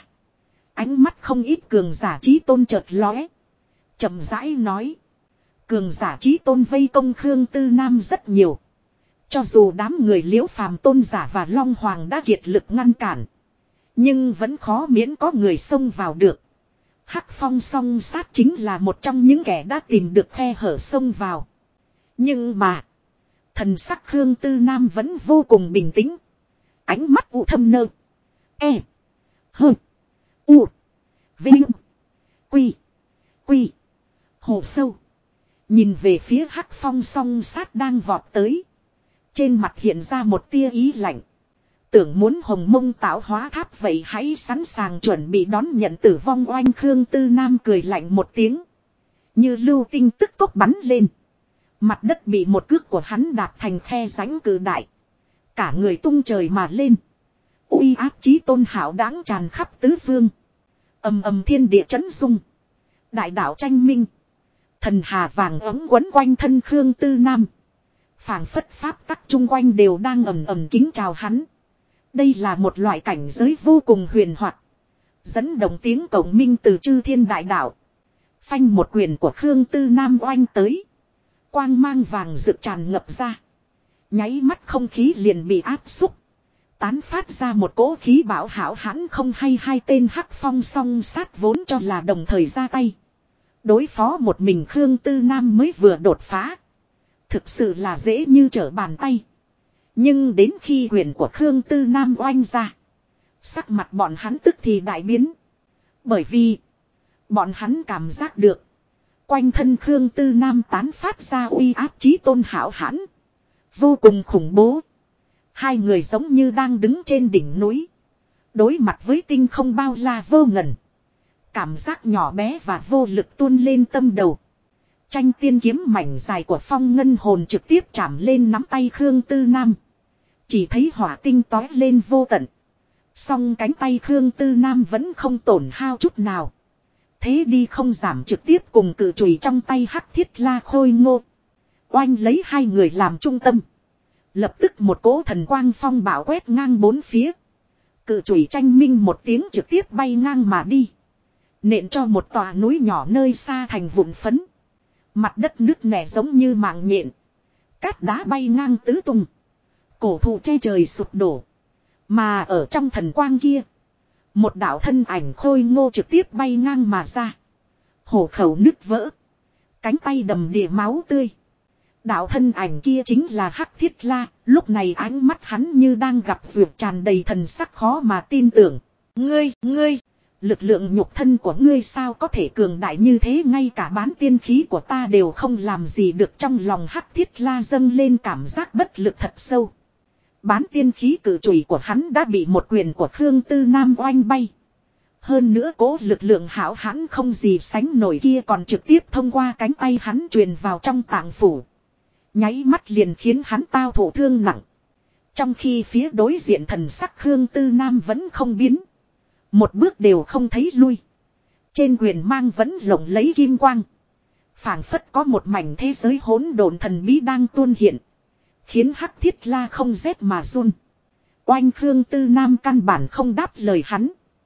Ánh mắt không ít cường giả chí tôn chợt lóe. Chậm rãi nói. Cường giả chí tôn vây công Khương Tư Nam rất nhiều. Cho dù đám người Liễu Phàm tôn giả và Long Hoàng đã kiệt lực ngăn cản. Nhưng vẫn khó miễn có người xông vào được. Hắc Phong song sát chính là một trong những kẻ đã tìm được khe hở xông vào. Nhưng mà. Thần sắc Khương Tư Nam vẫn vô cùng bình tĩnh. Ánh mắt u thâm nơ. E. Hơ. U. Vinh. Quy. Quy. Hồ sâu. Nhìn về phía Hắc Phong song sát đang vọt tới. Trên mặt hiện ra một tia ý lạnh. Tưởng muốn Hồng Mông tạo hóa tháp vậy hãy sẵn sàng chuẩn bị đón nhận tử vong oanh. Khương Tư Nam cười lạnh một tiếng. Như lưu tinh tức tốc bắn lên. Mặt đất bị một cước của hắn đạp thành khe rãnh cự đại. Cả người tung trời mà lên. Uy áp chí tôn hảo đáng tràn khắp tứ phương. Ầm ầm thiên địa chấn rung. Đại đạo tranh minh. Thần hà vàng ấm quấn quanh thân Khương Tư Nam. Phảng phất pháp tắc chung quanh đều đang ầm ầm kính chào hắn. Đây là một loại cảnh giới vô cùng huyền hoặc. Dẫn động tiếng cổng minh từ chư thiên đại đạo. Phanh một quyền của Khương Tư Nam oanh tới. Quang mang vàng rực tràn ngập ra. Nháy mắt không khí liền bị áp xúc. Tán phát ra một cỗ khí bảo hảo hãn không hay hai tên hắc phong song sát vốn cho là đồng thời ra tay. Đối phó một mình Khương Tư Nam mới vừa đột phá. Thực sự là dễ như trở bàn tay. Nhưng đến khi quyền của Khương Tư Nam oanh ra. Sắc mặt bọn hắn tức thì đại biến. Bởi vì bọn hắn cảm giác được. Quanh thân Khương Tư Nam tán phát ra uy áp chí tôn hảo hãn. Vô cùng khủng bố. Hai người giống như đang đứng trên đỉnh núi. Đối mặt với tinh không bao la vô ngần. Cảm giác nhỏ bé và vô lực tuôn lên tâm đầu. Tranh tiên kiếm mảnh dài của Phong Ngân Hồn trực tiếp chạm lên nắm tay Khương Tư Nam. Chỉ thấy hỏa tinh tói lên vô tận. Song cánh tay Khương Tư Nam vẫn không tổn hao chút nào. Thế đi không giảm trực tiếp cùng cự chùy trong tay Hắc Thiết La Khôi Ngô. Oanh lấy hai người làm trung tâm. Lập tức một cỗ thần quang phong bạo quét ngang bốn phía. Cự chùy tranh minh một tiếng trực tiếp bay ngang mà đi. Nện cho một tòa núi nhỏ nơi xa thành vụn phấn. Mặt đất nứt nẻ giống như mạng nhện. Cát đá bay ngang tứ tung. Cổ thụ che trời sụp đổ. Mà ở trong thần quang kia. Một đạo thân ảnh khôi ngô trực tiếp bay ngang mà ra. Hổ khẩu nứt vỡ. Cánh tay đầm đìa máu tươi. Đạo thân ảnh kia chính là Hắc Thiết La. Lúc này ánh mắt hắn như đang gặp dược tràn đầy thần sắc khó mà tin tưởng. Ngươi. Lực lượng nhục thân của ngươi sao có thể cường đại như thế, ngay cả bán tiên khí của ta đều không làm gì được. Trong lòng Hắc Thiết La dâng lên cảm giác bất lực thật sâu. Bán tiên khí cử chùy của hắn đã bị một quyền của Khương Tư Nam oanh bay. Hơn nữa cố lực lượng hảo hãn không gì sánh nổi kia còn trực tiếp thông qua cánh tay hắn truyền vào trong tạng phủ. Nháy mắt liền khiến hắn tao thổ thương nặng. Trong khi phía đối diện thần sắc Khương Tư Nam vẫn không biến. Một bước đều không thấy lui. Trên quyền mang vẫn lộng lấy kim quang. Phảng phất có một mảnh thế giới hỗn độn thần bí đang tuôn hiện. Khiến Hắc Thiết La không rét mà run. Oanh Khương Tư Nam căn bản không đáp lời hắn.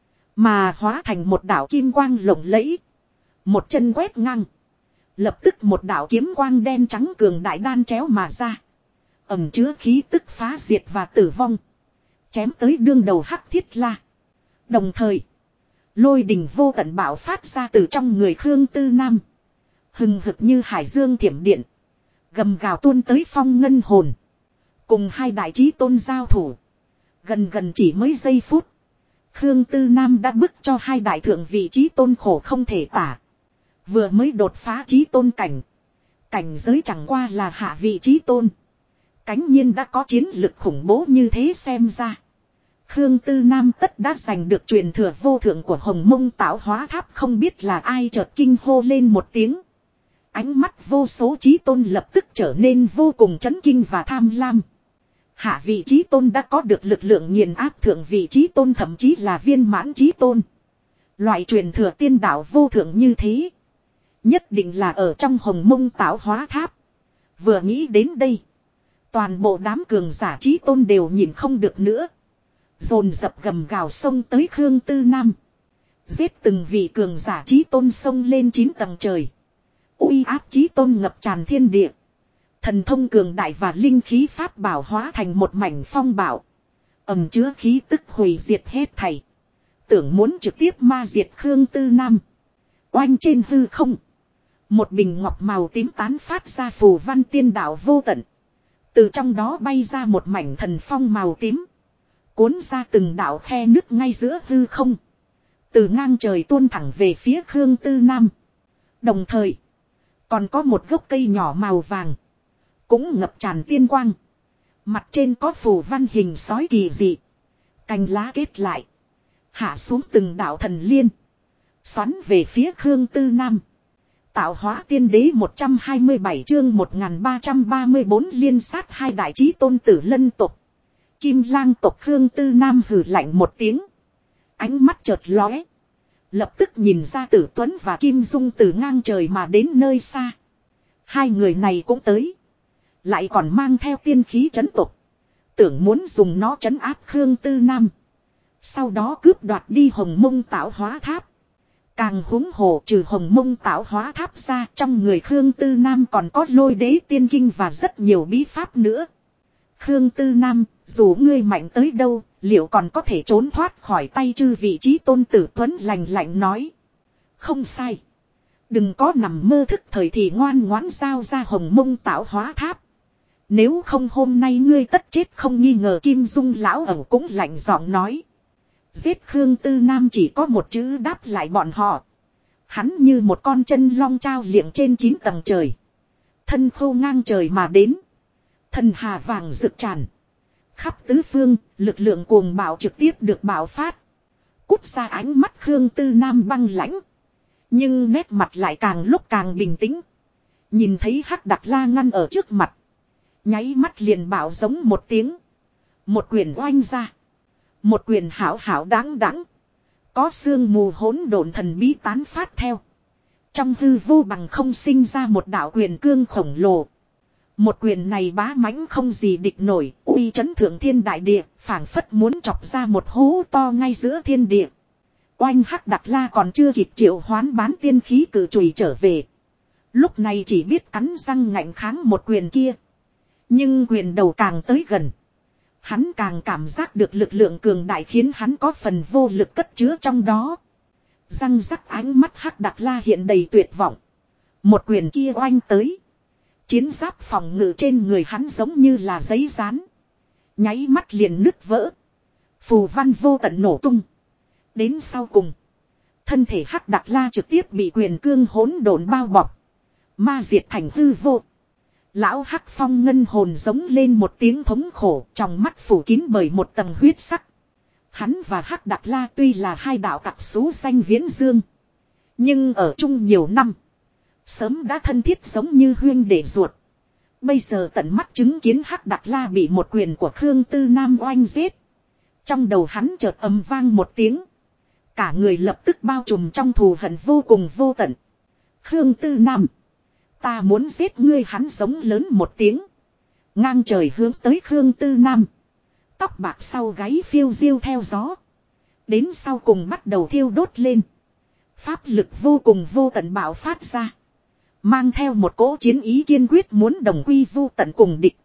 Mà hóa thành một đạo kim quang lộng lẫy. Một chân quét ngang. Lập tức một đạo kiếm quang đen trắng cường đại đan chéo mà ra. Ẩm chứa khí tức phá diệt và tử vong. Chém tới đương đầu Hắc Thiết La. Đồng thời. Lôi đình vô tận bạo phát ra từ trong người Khương Tư Nam. Hừng hực như hải dương thiểm điện. Gầm gào tuôn tới Phong Ngân Hồn. Cùng hai đại chí tôn giao thủ. Gần chỉ mấy giây phút. Khương Tư Nam đã bức cho hai đại thượng vị chí tôn khổ không thể tả. Vừa mới đột phá chí tôn cảnh. Cảnh giới chẳng qua là hạ vị chí tôn. Cánh nhiên đã có chiến lực khủng bố như thế xem ra. Khương Tư Nam tất đã giành được truyền thừa vô thượng của Hồng Mông Tạo Hóa Tháp, không biết là ai chợt kinh hô lên một tiếng. Ánh mắt vô số chí tôn lập tức trở nên vô cùng chấn kinh và tham lam. Hạ vị chí tôn đã có được lực lượng nghiền áp thượng vị chí tôn, thậm chí là viên mãn chí tôn. Loại truyền thừa tiên đạo vô thượng như thế. Nhất định là ở trong Hồng Mông Tạo Hóa Tháp. Vừa nghĩ đến đây. Toàn bộ đám cường giả chí tôn đều nhìn không được nữa. Dồn dập gầm gào xông tới Khương Tư Nam. Giết từng vị cường giả chí tôn xông lên 9 tầng trời. Uy áp chí tôn ngập tràn thiên địa. Thần thông cường đại và linh khí pháp bảo hóa thành một mảnh phong bảo. Ẩm chứa khí tức hủy diệt hết thảy. Tưởng muốn trực tiếp ma diệt Khương Tư Nam. Oanh trên hư không. Một bình ngọc màu tím tán phát ra phù văn tiên đạo vô tận. Từ trong đó bay ra một mảnh thần phong màu tím. Cuốn ra từng đạo khe nước ngay giữa hư không. Từ ngang trời tuôn thẳng về phía Khương Tư Nam. Đồng thời. Còn có một gốc cây nhỏ màu vàng. Cũng ngập tràn tiên quang. Mặt trên có phù văn hình sói kỳ dị. Cành lá kết lại. Hạ xuống từng đạo thần liên. Xoắn về phía Khương Tư Nam. Tạo hóa tiên đế 127 chương 1334 liên sát hai đại chí tôn Tử Lân tộc. Kim Lang tộc. Khương Tư Nam hừ lạnh một tiếng. Ánh mắt chợt lóe. Lập tức nhìn ra Tử Tuấn và Kim Dung từ ngang trời mà đến nơi xa. Hai người này cũng tới. Lại còn mang theo tiên khí trấn tộc. Tưởng muốn dùng nó trấn áp Khương Tư Nam. Sau đó cướp đoạt đi Hồng Mông Tạo Hóa Tháp. Càng húng hồ trừ Hồng Mông Tạo Hóa Tháp ra, trong người Khương Tư Nam còn có Lôi Đế Tiên Kinh và rất nhiều bí pháp nữa. Khương Tư Nam, dù ngươi mạnh tới đâu, liệu còn có thể trốn thoát khỏi tay chư vị trí tôn tử Tuấn lạnh lạnh nói. Không sai. Đừng có nằm mơ thức thời thì ngoan ngoãn giao ra Hồng Mông Tạo Hóa Tháp. Nếu không hôm nay ngươi tất chết không nghi ngờ. Kim Dung lão ẩu cũng lạnh giọng nói. Giết Khương Tư Nam chỉ có một chữ đáp lại bọn họ. Hắn như một con chân long trao liệng trên 9 tầng trời. Thân khô ngang trời mà đến. Thần hà vàng rực tràn. Khắp tứ phương, lực lượng cuồng bạo trực tiếp được bạo phát. Cút ra ánh mắt Khương Tư Nam băng lãnh. Nhưng nét mặt lại càng lúc càng bình tĩnh. Nhìn thấy Hắc Đặc La ngăn ở trước mặt. Nháy mắt liền bảo giống một tiếng. Một quyền oanh ra. Một quyền hảo hảo đáng đáng. Có sương mù hỗn độn thần bí tán phát theo. Trong hư vô bằng không sinh ra một đạo quyền cương khổng lồ. Một quyền này bá mãnh không gì địch nổi, uy chấn thượng thiên đại địa, phảng phất muốn chọc ra một hố to ngay giữa thiên địa. Oanh Hắc Đặc La còn chưa kịp triệu hoán bán tiên khí cử chùy trở về. Lúc này chỉ biết cắn răng ngạnh kháng một quyền kia. Nhưng quyền đầu càng tới gần. Hắn càng cảm giác được lực lượng cường đại khiến hắn có phần vô lực cất chứa trong đó. Răng rắc ánh mắt Hắc Đặc La hiện đầy tuyệt vọng. Một quyền kia oanh tới. Chiến giáp phòng ngự trên người hắn giống như là giấy dán. Nháy mắt liền nứt vỡ. Phù văn vô tận nổ tung. Đến sau cùng. Thân thể Hắc Đặc La trực tiếp bị quyền cương hỗn độn bao bọc. Ma diệt thành hư vô. Lão Hắc Phong ngân hồn giống lên một tiếng thống khổ, trong mắt phủ kín bởi một tầng huyết sắc. Hắn và Hắc Đặc La tuy là hai đạo cặp xú danh viễn dương. Nhưng ở chung nhiều năm. Sớm đã thân thiết giống như huyên đệ ruột. Bây giờ tận mắt chứng kiến Hắc Đặc La bị một quyền của Khương Tư Nam oanh giết. Trong đầu hắn chợt ầm vang một tiếng. Cả người lập tức bao trùm trong thù hận vô cùng vô tận. Khương Tư Nam. Ta muốn giết ngươi, hắn giống lớn một tiếng. Ngang trời hướng tới Khương Tư Nam. Tóc bạc sau gáy phiêu diêu theo gió. Đến sau cùng bắt đầu thiêu đốt lên. Pháp lực vô cùng vô tận bạo phát ra. Mang theo một cỗ chiến ý kiên quyết muốn đồng quy vu tận cùng địch.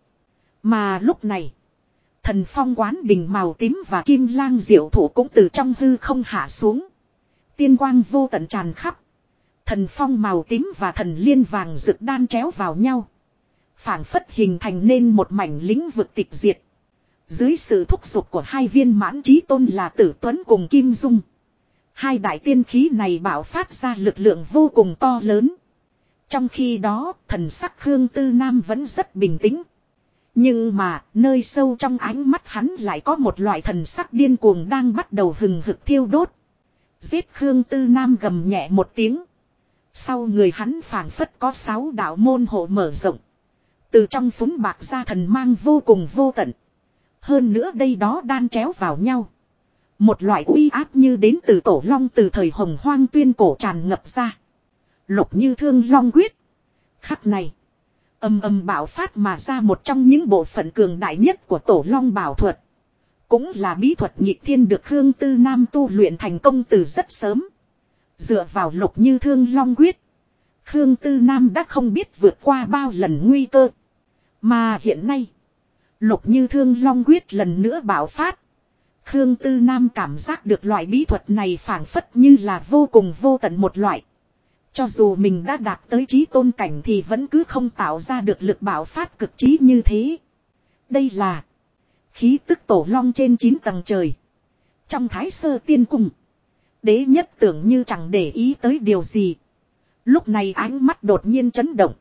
Mà lúc này. Thần phong quán bình màu tím và kim lang diệu thủ cũng từ trong hư không hạ xuống. Tiên quang vô tận tràn khắp. Thần phong màu tím và thần liên vàng rực đan chéo vào nhau. Phảng phất hình thành nên một mảnh lĩnh vực tịch diệt. Dưới sự thúc giục của hai viên mãn chí tôn là Tử Tuấn cùng Kim Dung. Hai đại tiên khí này bạo phát ra lực lượng vô cùng to lớn. Trong khi đó, thần sắc Khương Tư Nam vẫn rất bình tĩnh. Nhưng mà, nơi sâu trong ánh mắt hắn lại có một loại thần sắc điên cuồng đang bắt đầu hừng hực thiêu đốt. Giết Khương Tư Nam gầm nhẹ một tiếng. Sau người hắn phảng phất có 6 đạo môn hộ mở rộng. Từ trong phúng bạc ra thần mang vô cùng vô tận. Hơn nữa đây đó đan chéo vào nhau. Một loại uy áp như đến từ tổ long từ thời Hồng Hoang tuyên cổ tràn ngập ra. Lục Như Thương Long Quyết. Khắc này. Âm âm bạo phát mà ra một trong những bộ phận cường đại nhất của tổ long bảo thuật. Cũng là bí thuật nhịp thiên được Khương Tư Nam tu luyện thành công từ rất sớm. Dựa vào Lục Như Thương Long Quyết. Khương Tư Nam đã không biết vượt qua bao lần nguy cơ. Mà hiện nay. Lục Như Thương Long Quyết lần nữa bạo phát. Khương Tư Nam cảm giác được loại bí thuật này phảng phất như là vô cùng vô tận một loại. Cho dù mình đã đạt tới chí tôn cảnh thì vẫn cứ không tạo ra được lực bạo phát cực trí như thế. Đây là khí tức tổ long trên 9 tầng trời. Trong Thái Sơ Tiên Cung. Đế nhất tưởng như chẳng để ý tới điều gì. Lúc này ánh mắt đột nhiên chấn động.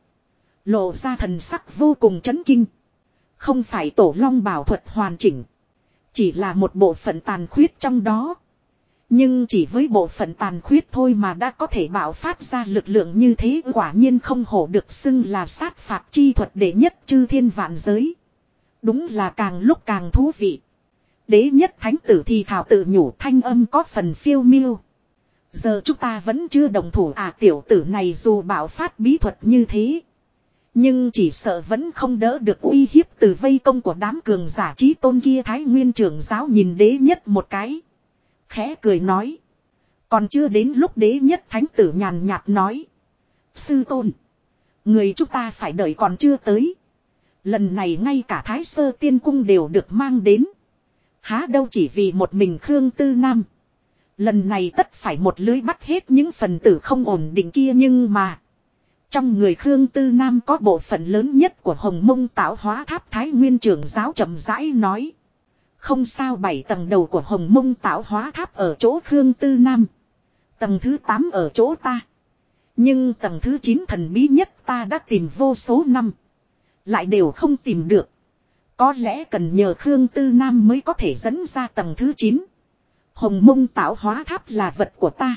Lộ ra thần sắc vô cùng chấn kinh. Không phải tổ long bảo thuật hoàn chỉnh. Chỉ là một bộ phận tàn khuyết trong đó. Nhưng chỉ với bộ phận tàn khuyết thôi mà đã có thể bạo phát ra lực lượng như thế, quả nhiên không hổ được xưng là sát phạt chi thuật đệ nhất chư thiên vạn giới. Đúng là càng lúc càng thú vị. Đế nhất thánh tử thì thảo tự nhủ, thanh âm có phần phiêu miêu. Giờ chúng ta vẫn chưa đồng thủ à, tiểu tử này dù bạo phát bí thuật như thế. Nhưng chỉ sợ vẫn không đỡ được uy hiếp từ vây công của đám cường giả chí tôn kia. Thái Nguyên trưởng giáo nhìn đế nhất một cái. Khẽ cười nói. Còn chưa đến lúc đế nhất thánh tử nhàn nhạt nói. Sư tôn. Người chúng ta phải đợi còn chưa tới. Lần này ngay cả Thái Sơ Tiên Cung đều được mang đến. Há đâu chỉ vì một mình Khương Tư Nam. Lần này tất phải một lưới bắt hết những phần tử không ổn định kia, nhưng mà. Trong người Khương Tư Nam có bộ phận lớn nhất của Hồng Mông Tạo Hóa Tháp. Thái Nguyên trưởng giáo chậm rãi nói. Không sao, 7 tầng đầu của Hồng Mông Tạo Hóa Tháp ở chỗ Khương Tư Nam. Tầng thứ 8 ở chỗ ta. Nhưng tầng thứ 9 thần bí nhất ta đã tìm vô số năm. Lại đều không tìm được. Có lẽ cần nhờ Khương Tư Nam mới có thể dẫn ra tầng thứ 9. Hồng Mông Tạo Hóa Tháp là vật của ta.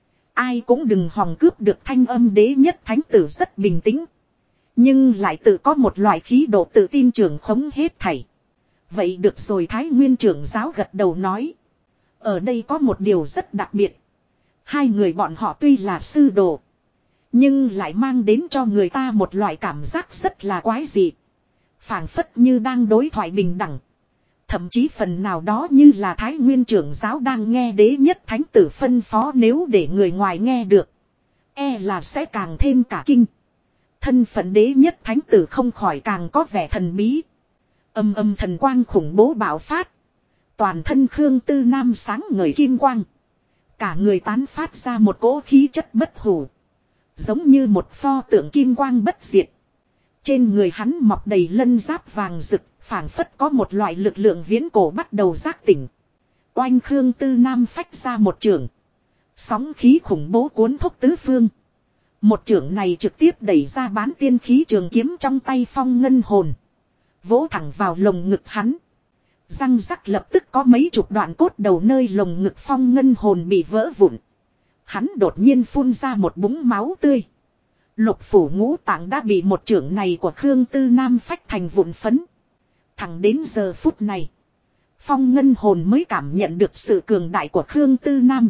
Ai cũng đừng hòng cướp được. Thanh âm đế nhất thánh tử rất bình tĩnh. Nhưng lại tự có một loại khí độ tự tin trưởng khống hết thảy. Vậy được rồi, Thái Nguyên trưởng giáo gật đầu nói. Ở đây có một điều rất đặc biệt. Hai người bọn họ tuy là sư đồ. Nhưng lại mang đến cho người ta một loại cảm giác rất là quái dị. Phảng phất như đang đối thoại bình đẳng. Thậm chí phần nào đó như là Thái Nguyên trưởng giáo đang nghe đế nhất thánh tử phân phó, nếu để người ngoài nghe được. E là sẽ càng thêm cả kinh. Thân phận đế nhất thánh tử không khỏi càng có vẻ thần bí. Âm âm thần quang khủng bố bạo phát. Toàn thân Khương Tư Nam sáng ngời kim quang. Cả người tán phát ra một cỗ khí chất bất hủ. Giống như một pho tượng kim quang bất diệt. Trên người hắn mọc đầy lân giáp vàng rực, phảng phất có một loại lực lượng viễn cổ bắt đầu giác tỉnh. Oanh, Khương Tư Nam phách ra một chưởng. Sóng khí khủng bố cuốn thúc tứ phương. Một chưởng này trực tiếp đẩy ra bán tiên khí trường kiếm trong tay Phong Ngân Hồn. Vỗ thẳng vào lồng ngực hắn. Răng rắc, lập tức có mấy chục đoạn cốt đầu nơi lồng ngực Phong Ngân Hồn bị vỡ vụn. Hắn đột nhiên phun ra một búng máu tươi. Lục phủ ngũ tạng đã bị một chưởng này của Khương Tư Nam phách thành vụn phấn. Thẳng đến giờ phút này, Phong Ngân Hồn mới cảm nhận được sự cường đại của Khương Tư Nam.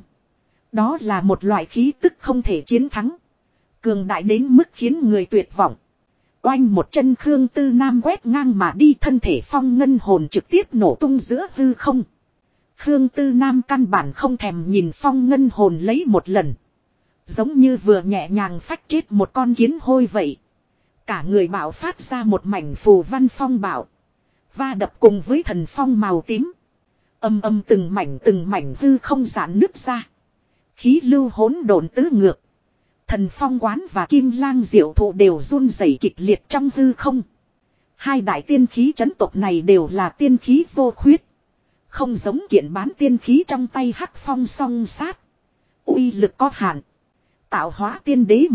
Đó là một loại khí tức không thể chiến thắng. Cường đại đến mức khiến người tuyệt vọng. Oanh, một chân Khương Tư Nam quét ngang mà đi, thân thể Phong Ngân Hồn trực tiếp nổ tung giữa hư không. Khương Tư Nam căn bản không thèm nhìn Phong Ngân Hồn lấy một lần. Giống như vừa nhẹ nhàng phách chết một con kiến hôi vậy. Cả người bạo phát ra một mảnh phù văn phong bạo. Va đập cùng với thần phong màu tím. Âm âm từng mảnh hư không giãn nứt ra. Khí lưu hỗn độn tứ ngược. Thần phong quán và kim lang diệu thụ đều run rẩy kịch liệt trong hư không. Hai đại tiên khí chấn tộc này đều là tiên khí vô khuyết. Không giống kiện bán tiên khí trong tay Hắc Phong song sát. Uy lực có hạn. Tạo hóa tiên đế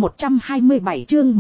127 chương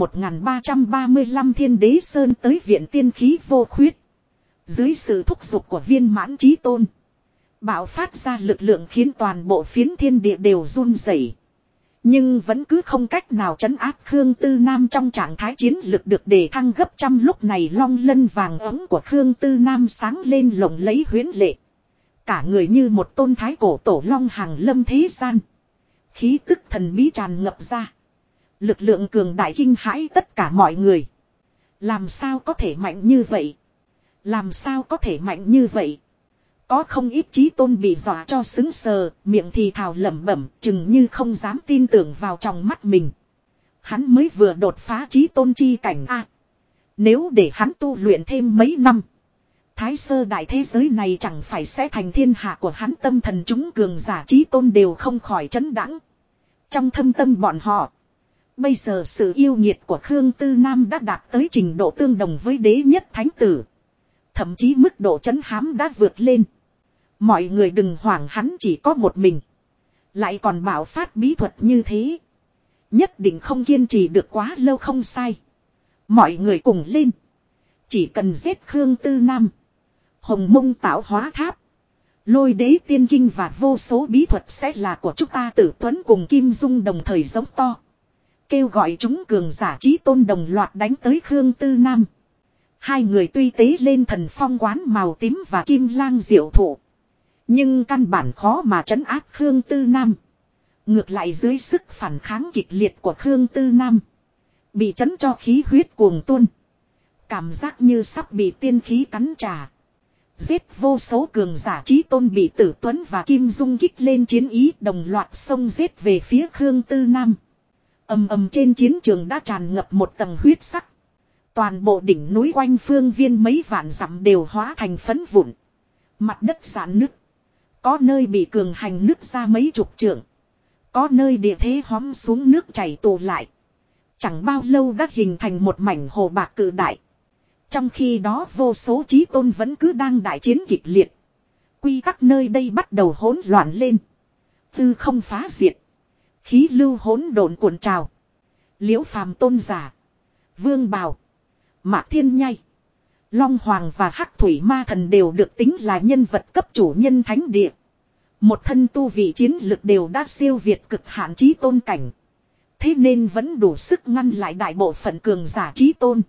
1335 thiên đế sơn tới viện tiên khí vô khuyết. Dưới sự thúc giục của viên mãn chí tôn. Bạo phát ra lực lượng khiến toàn bộ phiến thiên địa đều run rẩy. Nhưng vẫn cứ không cách nào trấn áp Khương Tư Nam trong trạng thái chiến lực được đề thăng gấp trăm. Lúc này long lân vàng ấm của Khương Tư Nam sáng lên lộng lẫy huyễn lệ. Cả người như một tôn thái cổ tổ long hàng lâm thế gian. Khí tức thần bí tràn ngập ra. Lực lượng cường đại kinh hãi tất cả mọi người. Làm sao có thể mạnh như vậy? Làm sao có thể mạnh như vậy? Có không ít chí tôn bị dọa cho sững sờ, miệng thì thào lẩm bẩm, chừng như không dám tin tưởng vào trong mắt mình. Hắn mới vừa đột phá chí tôn chi cảnh a. Nếu để hắn tu luyện thêm mấy năm, Thái sơ đại thế giới này chẳng phải sẽ thành thiên hạ của hắn. Tâm thần chúng cường giả chí tôn đều không khỏi chấn đãng. Trong thâm tâm bọn họ, bây giờ sự yêu nhiệt của Khương Tư Nam đã đạt tới trình độ tương đồng với đế nhất thánh tử. Thậm chí mức độ chấn hám đã vượt lên. Mọi người đừng hoảng, hắn chỉ có một mình. Lại còn bảo phát bí thuật như thế. Nhất định không kiên trì được quá lâu, không sai. Mọi người cùng lên. Chỉ cần giết Khương Tư Nam, Hồng Mông Tạo Hóa Tháp, Lôi Đế Tiên Kinh và vô số bí thuật sẽ là của chúng ta. Tử Tuấn cùng Kim Dung đồng thời giống to. Kêu gọi chúng cường giả chí tôn đồng loạt đánh tới Khương Tư Nam. Hai người tuy tế lên thần phong quán màu tím và kim lang diệu thụ, nhưng căn bản khó mà trấn áp Khương Tư Nam. Ngược lại dưới sức phản kháng kịch liệt của Khương Tư Nam, Bị chấn cho khí huyết cuồng tuôn. Cảm giác như sắp bị tiên khí cắn trả. Giết vô số cường giả chí tôn bị Tử Tuấn và Kim Dung kích lên chiến ý đồng loạt xông giết về phía Khương Tư Nam. Ầm ầm trên chiến trường đã tràn ngập một tầng huyết sắc. Toàn bộ đỉnh núi quanh phương viên mấy vạn dặm đều hóa thành phấn vụn. Mặt đất rạn nứt. Có nơi bị cường hành nứt ra mấy chục trượng. Có nơi địa thế hóm xuống nước chảy tụ lại. Chẳng bao lâu đã hình thành một mảnh hồ bạc cự đại. Trong khi đó vô số chí tôn vẫn cứ đang đại chiến kịch liệt. Quy tắc nơi đây bắt đầu hỗn loạn lên. Tư không phá diệt. Khí lưu hỗn độn cuộn trào. Liễu Phàm tôn giả. Vương Bào. Mạc Thiên Nhai. Long Hoàng và Hắc Thủy Ma Thần đều được tính là nhân vật cấp chủ nhân thánh địa. Một thân tu vị chiến lực đều đã siêu việt cực hạn chí tôn cảnh. Thế nên vẫn đủ sức ngăn lại đại bộ phận cường giả chí tôn.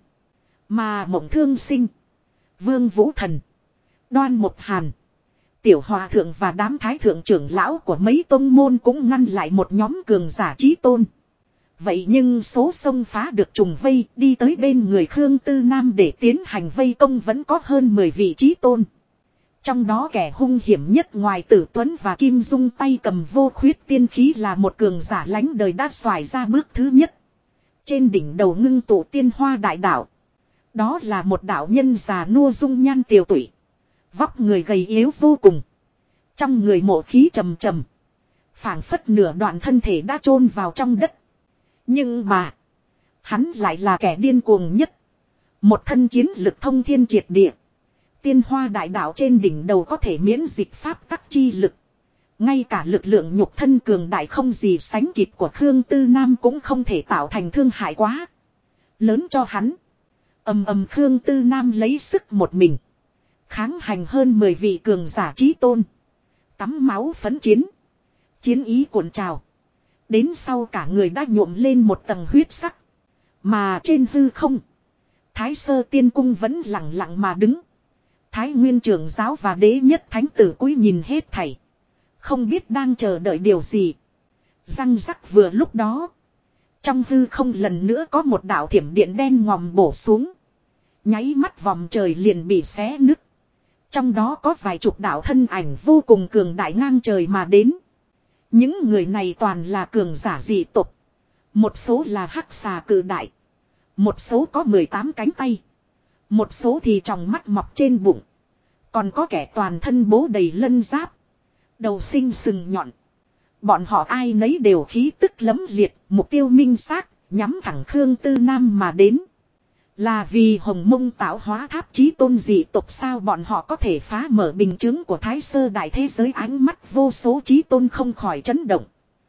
Mà Mộng Thương Sinh. Vương Vũ Thần. Đoan Một Hàn. Tiểu Hòa Thượng và đám thái thượng trưởng lão của mấy tông môn cũng ngăn lại một nhóm cường giả chí tôn. Vậy nhưng số xông phá được trùng vây đi tới bên người Khương Tư Nam để tiến hành vây công vẫn có hơn 10 vị chí tôn. Trong đó kẻ hung hiểm nhất ngoài Tử Tuấn và Kim Dung tay cầm vô khuyết tiên khí là một cường giả lánh đời đã xoài ra bước thứ nhất. Trên đỉnh đầu ngưng tụ tiên hoa đại đạo. Đó là một đạo nhân già nua dung nhan tiều tụy. Vóc người gầy yếu vô cùng. Trong người mộ khí trầm trầm. Phảng phất nửa đoạn thân thể đã chôn vào trong đất. Nhưng mà. Hắn lại là kẻ điên cuồng nhất. Một thân chiến lực thông thiên triệt địa. Tiên hoa đại đạo trên đỉnh đầu có thể miễn dịch pháp tắc chi lực. Ngay cả lực lượng nhục thân cường đại không gì sánh kịp của Khương Tư Nam cũng không thể tạo thành thương hại quá lớn cho hắn. Ầm ầm Khương Tư Nam lấy sức một mình. Kháng hành hơn 10 vị cường giả chí tôn. Tắm máu phấn chiến. Chiến ý cuộn trào. Đến sau cả người đã nhuộm lên một tầng huyết sắc. Mà trên hư không. Thái Sơ Tiên Cung vẫn lặng lặng mà đứng. Thái Nguyên trưởng giáo và đế nhất thánh tử cúi nhìn hết thảy. Không biết đang chờ đợi điều gì. Răng rắc vừa lúc đó. Trong hư không lần nữa có một đạo thiểm điện đen ngòm bổ xuống. Nháy mắt vòng trời liền bị xé nứt. Trong đó có vài chục đạo thân ảnh vô cùng cường đại ngang trời mà đến. Những người này toàn là cường giả dị tộc. Một số là hắc xà cự đại. Một số có 18 cánh tay. Một số thì tròng mắt mọc trên bụng. Còn có kẻ toàn thân bố đầy lân giáp. Đầu sinh sừng nhọn. Bọn họ ai nấy đều khí tức lấm liệt, mục tiêu minh xác, nhắm thẳng Khương Tư Nam mà đến. Là vì Hồng Mông tạo hóa tháp chí tôn dị tộc sao bọn họ có thể phá mở bình chứng của Thái Sơ đại thế giới, ánh mắt vô số chí tôn không khỏi chấn động.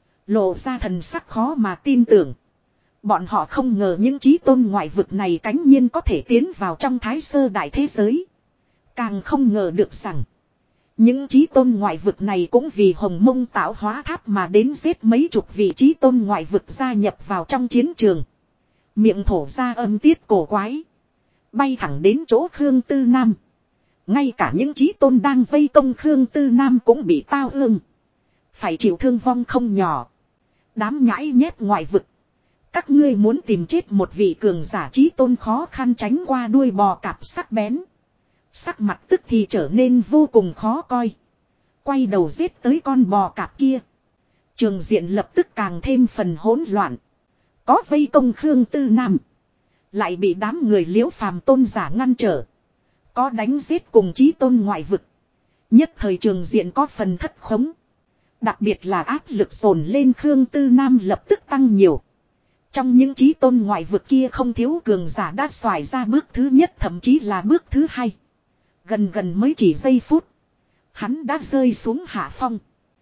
Lộ ra thần sắc khó mà tin tưởng. Bọn họ không ngờ những chí tôn ngoại vực này cánh nhiên có thể tiến vào trong Thái Sơ đại thế giới. Càng không ngờ được rằng những chí tôn ngoại vực này cũng vì Hồng Mông tạo hóa tháp mà đến giết mấy chục vị chí tôn ngoại vực gia nhập vào trong chiến trường. Miệng thổ ra âm tiết cổ quái. Bay thẳng đến chỗ Khương Tư Nam. Ngay cả những chí tôn đang vây công Khương Tư Nam cũng bị tao ương. Phải chịu thương vong không nhỏ. Đám nhãi nhép ngoại vực. Các ngươi muốn tìm chết một vị cường giả chí tôn khó khăn tránh qua đuôi bò cạp sắc bén. Sắc mặt tức thì trở nên vô cùng khó coi. Quay đầu giết tới con bò cạp kia. Trường diện lập tức càng thêm phần hỗn loạn. Có vây công Khương Tư Nam. Lại bị đám người Liễu Phàm tôn giả ngăn trở. Có đánh giết cùng chí tôn ngoại vực. Nhất thời trường diện có phần thất khống. Đặc biệt là áp lực dồn lên Khương Tư Nam lập tức tăng nhiều. Trong những chí tôn ngoại vực kia không thiếu cường giả đã xoài ra bước thứ nhất thậm chí là bước thứ hai. Gần mới chỉ giây phút. Hắn đã rơi xuống hạ phong.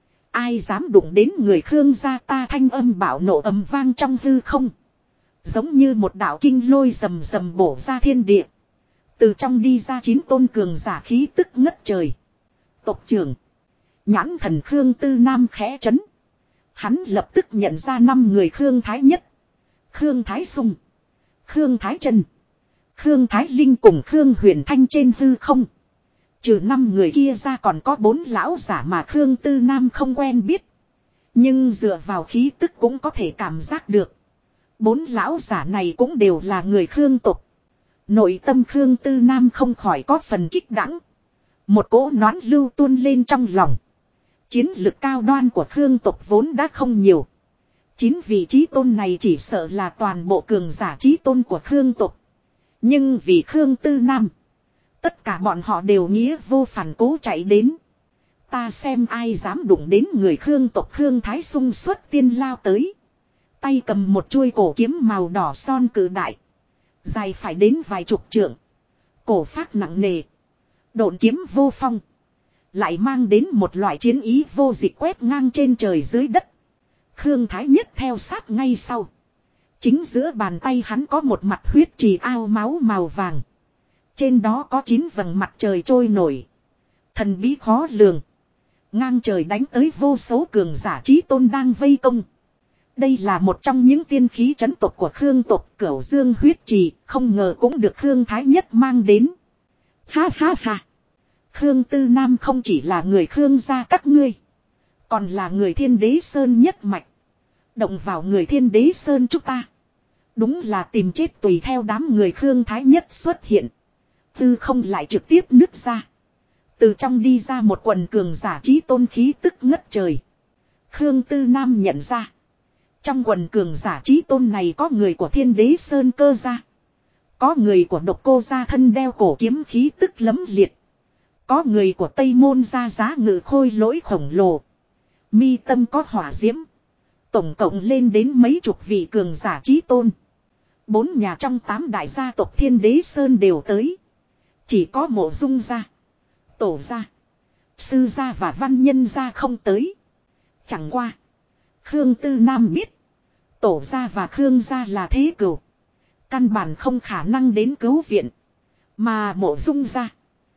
Ai dám đụng đến người Khương gia ta, thanh âm bạo nộ ầm vang trong hư không. Giống như một đạo kinh lôi rầm rầm bổ ra thiên địa. Từ trong đi ra 9 tôn cường giả khí tức ngất trời. Tộc trưởng. Nhãn thần Khương Tư Nam khẽ chấn. Hắn lập tức nhận ra 5 người Khương Thái Nhất. Khương Thái Sung. Khương Thái Trân. Khương Thái Linh cùng Khương Huyền Thanh trên hư không. Trừ 5 người kia ra còn có 4 lão giả mà Khương Tư Nam không quen biết. Nhưng dựa vào khí tức cũng có thể cảm giác được. Bốn lão giả này cũng đều là người Khương tộc. Nội tâm Khương Tư Nam không khỏi có phần kích đãng. Một cỗ nón lưu tuôn lên trong lòng. Chiến lực cao đoan của Khương tộc vốn đã không nhiều. 9 vị chí tôn này chỉ sợ là toàn bộ cường giả chí tôn của Khương tộc. Nhưng vì Khương Tư Nam, tất cả bọn họ đều nghĩa vô phản cố chạy đến. Ta xem ai dám đụng đến người Khương tộc. Khương Thái Sung xuất tiên lao tới. Tay cầm một chuôi cổ kiếm màu đỏ son cự đại. Dài phải đến vài chục trượng. Cổ phát nặng nề. Độn kiếm vô phong. Lại mang đến một loại chiến ý vô dịch quét ngang trên trời dưới đất. Khương Thái Nhất theo sát ngay sau. Chính giữa bàn tay hắn có một mặt huyết trì ao máu màu vàng. Trên đó có 9 vầng mặt trời trôi nổi. Thần bí khó lường. Ngang trời đánh tới vô số cường giả chí tôn đang vây công. Đây là một trong những tiên khí trấn tộc của Khương tộc. Cửu Dương huyết trì, không ngờ cũng được Khương Thái Nhất mang đến. Ha ha ha. Khương Tư Nam không chỉ là người Khương gia các ngươi, còn là người Thiên Đế Sơn nhất mạch. Động vào người Thiên Đế Sơn chúng ta, đúng là tìm chết. Tùy theo đám người Khương Thái Nhất xuất hiện, tư không lại trực tiếp nứt ra. Từ trong đi ra một quần cường giả chí tôn khí tức ngất trời. Khương Tư Nam nhận ra, trong quần cường giả chí tôn này có người của Thiên Đế Sơn cơ gia, có người của Độc Cô gia thân đeo cổ kiếm khí tức lẫm liệt, có người của Tây Môn gia giá ngự khôi lỗi khổng lồ, mi tâm có hỏa diễm. Tổng cộng lên đến mấy chục vị cường giả chí tôn. 4 nhà trong 8 đại gia tộc Thiên Đế Sơn đều tới. Chỉ có Mộ Dung gia, Tổ gia, Sư gia và Văn Nhân gia không tới. Chẳng qua, Khương Tư Nam biết, Tổ gia và Khương gia là thế cửu, căn bản không khả năng đến cứu viện. Mà Mộ Dung gia,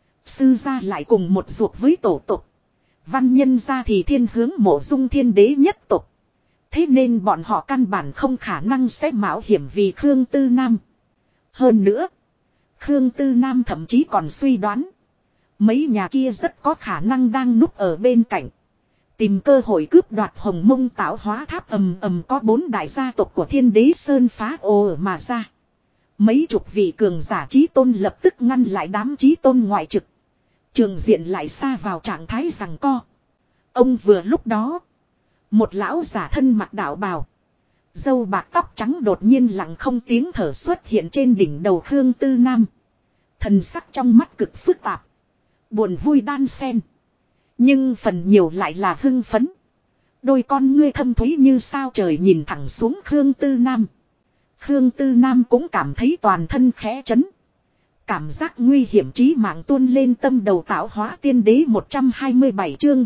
Sư gia lại cùng một ruột với tổ tộc. Văn Nhân gia thì thiên hướng Mộ Dung Thiên Đế nhất tộc. Thế nên bọn họ căn bản không khả năng sẽ mạo hiểm vì Khương Tư Nam. Hơn nữa, Khương Tư Nam thậm chí còn suy đoán, mấy nhà kia rất có khả năng đang núp ở bên cạnh, tìm cơ hội cướp đoạt Hồng Mông Tạo Hóa Tháp. Có 4 đại gia tộc của Thiên Đế Sơn phá ồ mà ra. Mấy chục vị cường giả chí tôn lập tức ngăn lại đám chí tôn ngoại trực. Trường diện lại xa vào trạng thái giằng co. Ông vừa lúc đó, một lão giả thân mặc đạo bào, râu bạc tóc trắng đột nhiên lặng không tiếng thở xuất hiện trên đỉnh đầu Khương Tư Nam. Thần sắc trong mắt cực phức tạp, buồn vui đan xen, nhưng phần nhiều lại là hưng phấn. Đôi con ngươi thâm thúy như sao trời nhìn thẳng xuống Khương Tư Nam. Khương Tư Nam cũng cảm thấy toàn thân khẽ chấn. Cảm giác nguy hiểm chí mạng tuôn lên tâm đầu. Tạo Hóa Tiên Đế 127 chương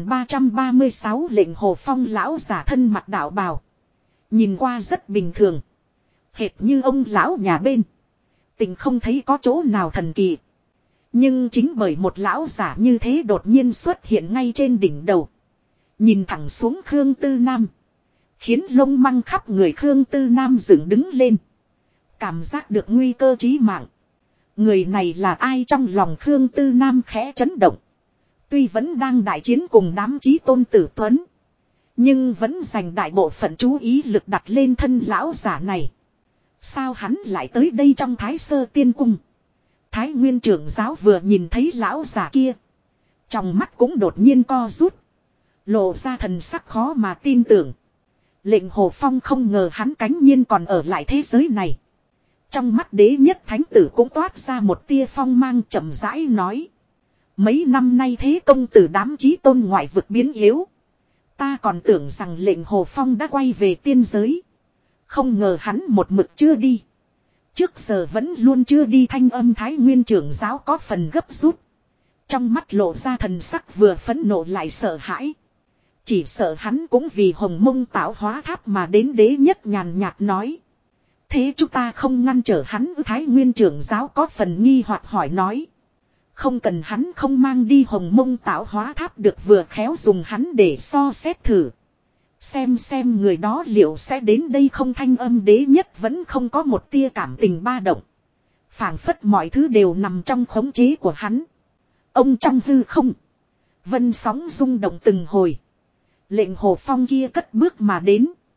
1336 lệnh Hồ Phong lão giả thân mặc đạo bào. Nhìn qua rất bình thường, hệt như ông lão nhà bên. Tình không thấy có chỗ nào thần kỳ. Nhưng chính bởi một lão giả như thế đột nhiên xuất hiện ngay trên đỉnh đầu, nhìn thẳng xuống Khương Tư Nam, khiến lông măng khắp người Khương Tư Nam dựng đứng lên. Cảm giác được nguy cơ chí mạng. Người này là ai? Trong lòng Khương Tư Nam khẽ chấn động. Tuy vẫn đang đại chiến cùng đám chí tôn tử tuấn, nhưng vẫn dành đại bộ phận chú ý lực đặt lên thân lão giả này. Sao hắn lại tới đây trong Thái Sơ Tiên Cung? Thái Nguyên trưởng giáo vừa nhìn thấy lão giả kia, trong mắt cũng đột nhiên co rút, lộ ra thần sắc khó mà tin tưởng. Lệnh Hồ Phong không ngờ hắn cánh nhiên còn ở lại thế giới này. Trong mắt Đế Nhất Thánh Tử cũng toát ra một tia phong mang, chậm rãi nói: mấy năm nay thế công tử đám chí tôn ngoại vực biến yếu, ta còn tưởng rằng lệnh Hồ Phong đã quay về tiên giới, không ngờ hắn một mực chưa đi. Trước giờ vẫn luôn chưa đi. Thanh âm Thái Nguyên trưởng giáo có phần gấp rút, trong mắt lộ ra thần sắc vừa phẫn nộ lại sợ hãi. Chỉ sợ hắn cũng vì Hồng Mông Tạo Hóa Tháp mà đến. Đế Nhất nhàn nhạt nói: thế chúng ta không ngăn trở hắn ư? Thái Nguyên trưởng giáo có phần nghi hoặc hỏi nói: không cần, hắn không mang đi Hồng Mông Tạo Hóa Tháp được, vừa khéo dùng hắn để so xét thử, xem người đó liệu sẽ đến đây không. Thanh âm Đế Nhất vẫn không có một tia cảm tình ba động, phảng phất mọi thứ đều nằm trong khống chế của hắn. Ông trong hư không, vân sóng rung động từng hồi. Lệnh Hồ Phong kia cất bước mà đến,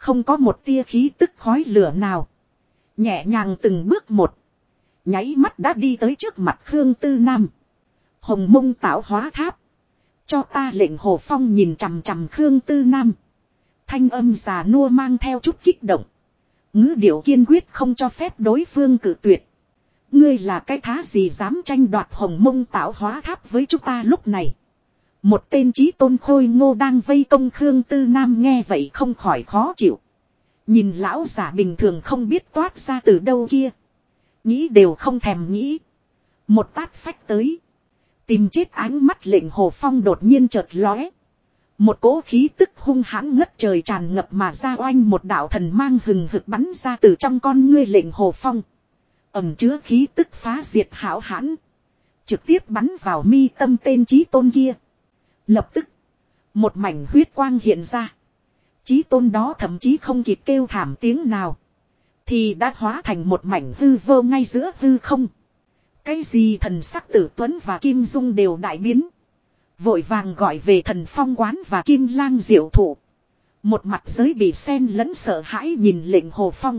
Không có một tia khí tức khói lửa nào. Nhẹ nhàng từng bước một. Nháy mắt đã đi tới trước mặt Khương Tư Nam. Hồng Mông Tạo Hóa Tháp. Cho ta lệnh Hồ Phong nhìn chằm chằm Khương Tư Nam. Thanh âm già nua mang theo chút kích động. Ngữ điệu kiên quyết không cho phép đối phương cự tuyệt. Ngươi là cái thá gì dám tranh đoạt Hồng Mông Tạo Hóa Tháp với chúng ta lúc này. Một tên chí tôn khôi ngô đang vây công Khương Tư Nam nghe vậy không khỏi khó chịu. Nhìn lão giả bình thường không biết toát ra từ đâu kia. Nghĩ đều không thèm nghĩ. Một tát phách tới. Tìm chết ánh mắt lệnh Hồ Phong đột nhiên chợt lóe. Một cỗ khí tức hung hãn ngất trời tràn ngập mà ra oanh một đạo thần mang hừng hực bắn ra từ trong con ngươi lệnh Hồ Phong. Ẩm chứa khí tức phá diệt hảo hãn. Trực tiếp bắn vào mi tâm tên chí tôn kia. Lập tức. Một mảnh huyết quang hiện ra. Chí tôn đó thậm chí không kịp kêu thảm tiếng nào. Thì đã hóa thành một mảnh hư vô ngay giữa hư không. Cái gì thần sắc Tử Tuấn và Kim Dung đều đại biến. Vội vàng gọi về Thần Phong Quán và Kim Lang Diệu Thụ. Một mặt giới bị xen lẫn sợ hãi nhìn lệnh Hồ Phong.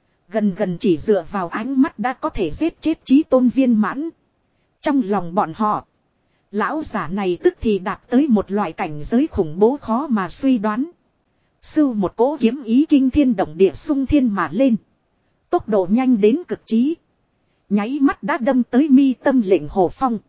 Gần chỉ dựa vào ánh mắt đã có thể giết chết chí tôn viên mãn. Trong lòng bọn họ. Lão giả này tức thì đạt tới một loại cảnh giới khủng bố khó mà suy đoán. Sưu một cỗ kiếm ý kinh thiên động địa xung thiên mà lên. Tốc độ nhanh đến cực trí. Nháy mắt đã đâm tới mi tâm lệnh Hồ Phong.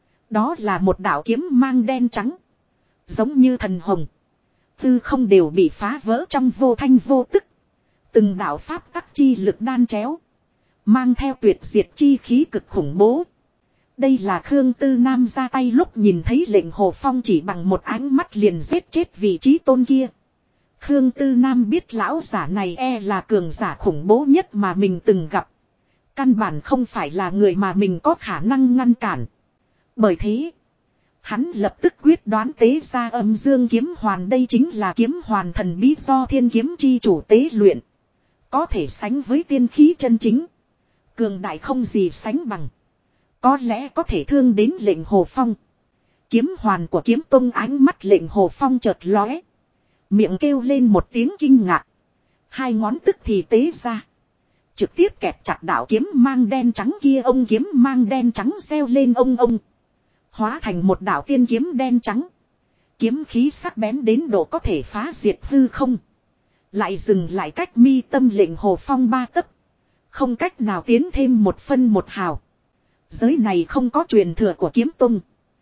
Đó là một đạo kiếm mang đen trắng. Giống như thần hồng. Tư không đều bị phá vỡ trong vô thanh vô tức. Từng đạo pháp tắc chi lực đan chéo. Mang theo tuyệt diệt chi khí cực khủng bố. Đây là Khương Tư Nam ra tay lúc nhìn thấy lệnh Hồ Phong chỉ bằng một ánh mắt liền giết chết vị trí tôn kia. Khương Tư Nam biết lão giả này là cường giả khủng bố nhất mà mình từng gặp. Căn bản không phải là người mà mình có khả năng ngăn cản. Bởi thế, hắn lập tức quyết đoán tế ra âm dương kiếm hoàn, đây chính là kiếm hoàn thần bí do thiên kiếm chi chủ tế luyện. Có thể sánh với tiên khí chân chính. Cường đại không gì sánh bằng. Có lẽ có thể thương đến lệnh Hồ Phong. Kiếm hoàn của kiếm tông ánh mắt lệnh Hồ Phong chợt lóe. Miệng kêu lên một tiếng kinh ngạc. Hai ngón tức thì tế ra. Trực tiếp kẹp chặt đạo kiếm mang đen trắng kia, ông kiếm mang đen trắng reo lên ông. Hóa thành một đạo tiên kiếm đen trắng. Kiếm khí sắc bén đến độ có thể phá diệt hư không. Lại dừng lại cách mi tâm lệnh Hồ Phong 3 tấc. Không cách nào tiến thêm một phân một hào. Giới này không có truyền thừa của kiếm tông.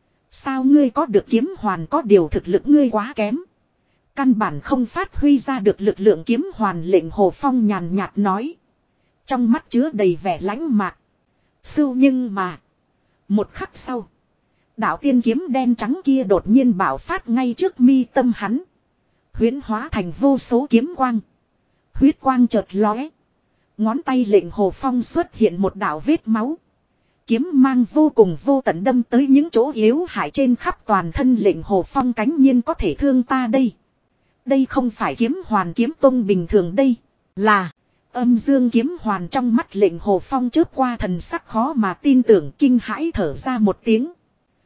Sao ngươi có được kiếm hoàn, có điều thực lực ngươi quá kém. Căn bản không phát huy ra được lực lượng kiếm hoàn, lệnh Hồ Phong nhàn nhạt nói. Trong mắt chứa đầy vẻ lãnh mạc. Sưu nhưng mà. Một khắc sau. Đạo tiên kiếm đen trắng kia đột nhiên bạo phát ngay trước mi tâm hắn. Huyễn hóa thành vô số kiếm quang. Huyết quang chợt lóe. Ngón tay lệnh Hồ Phong xuất hiện một đạo vết máu. Kiếm mang vô cùng vô tận đâm tới những chỗ yếu hại trên khắp toàn thân lệnh Hồ Phong, cánh nhiên có thể thương ta đây. Đây không phải kiếm hoàn kiếm tông bình thường, đây là âm dương kiếm hoàn. Trong mắt lệnh Hồ Phong chớp qua thần sắc khó mà tin tưởng, kinh hãi thở ra một tiếng.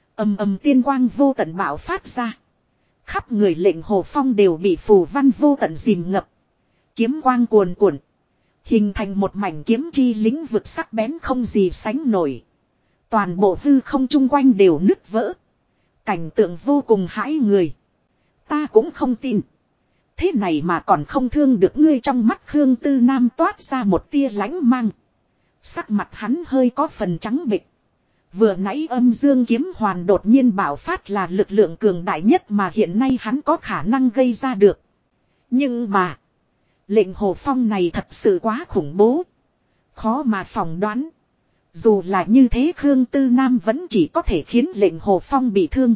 Ầm tiên quang vô tận bạo phát ra. Khắp người lệnh Hồ Phong đều bị phù văn vô tận dìm ngập. Kiếm quang cuồn cuộn. Hình thành một mảnh kiếm chi lĩnh vực sắc bén không gì sánh nổi. Toàn bộ hư không chung quanh đều nứt vỡ. Cảnh tượng vô cùng hãi người. Ta cũng không tin. Thế này mà còn không thương được ngươi. Trong mắt Khương Tư Nam toát ra một tia lãnh mang. Sắc mặt hắn hơi có phần trắng bệch. Vừa nãy âm dương kiếm hoàn đột nhiên bạo phát là lực lượng cường đại nhất mà hiện nay hắn có khả năng gây ra được. Nhưng mà lệnh Hồ Phong này thật sự quá khủng bố. Khó mà phỏng đoán. Dù là như thế Khương Tư Nam vẫn chỉ có thể khiến lệnh Hồ Phong bị thương.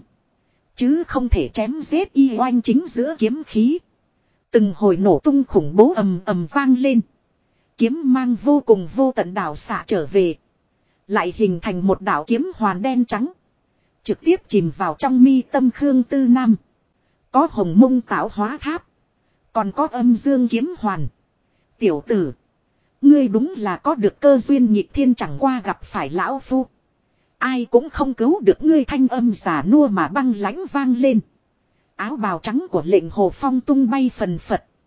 Chứ không thể chém giết y oanh chính giữa kiếm khí. Từng hồi nổ tung khủng bố ầm vang lên. Kiếm mang vô cùng vô tận đảo xạ trở về. Lại hình thành một đảo kiếm hoàn đen trắng. Trực tiếp chìm vào trong mi tâm Khương Tư Nam. Có Hồng Mông Tạo Hóa Tháp. Còn có âm dương kiếm hoàn. Tiểu tử. Ngươi đúng là có được cơ duyên nghịch thiên, chẳng qua gặp phải lão phu. Ai cũng không cứu được ngươi. Thanh âm giả nua mà băng lãnh vang lên. Áo bào trắng của lệnh Hồ Phong tung bay phần phật.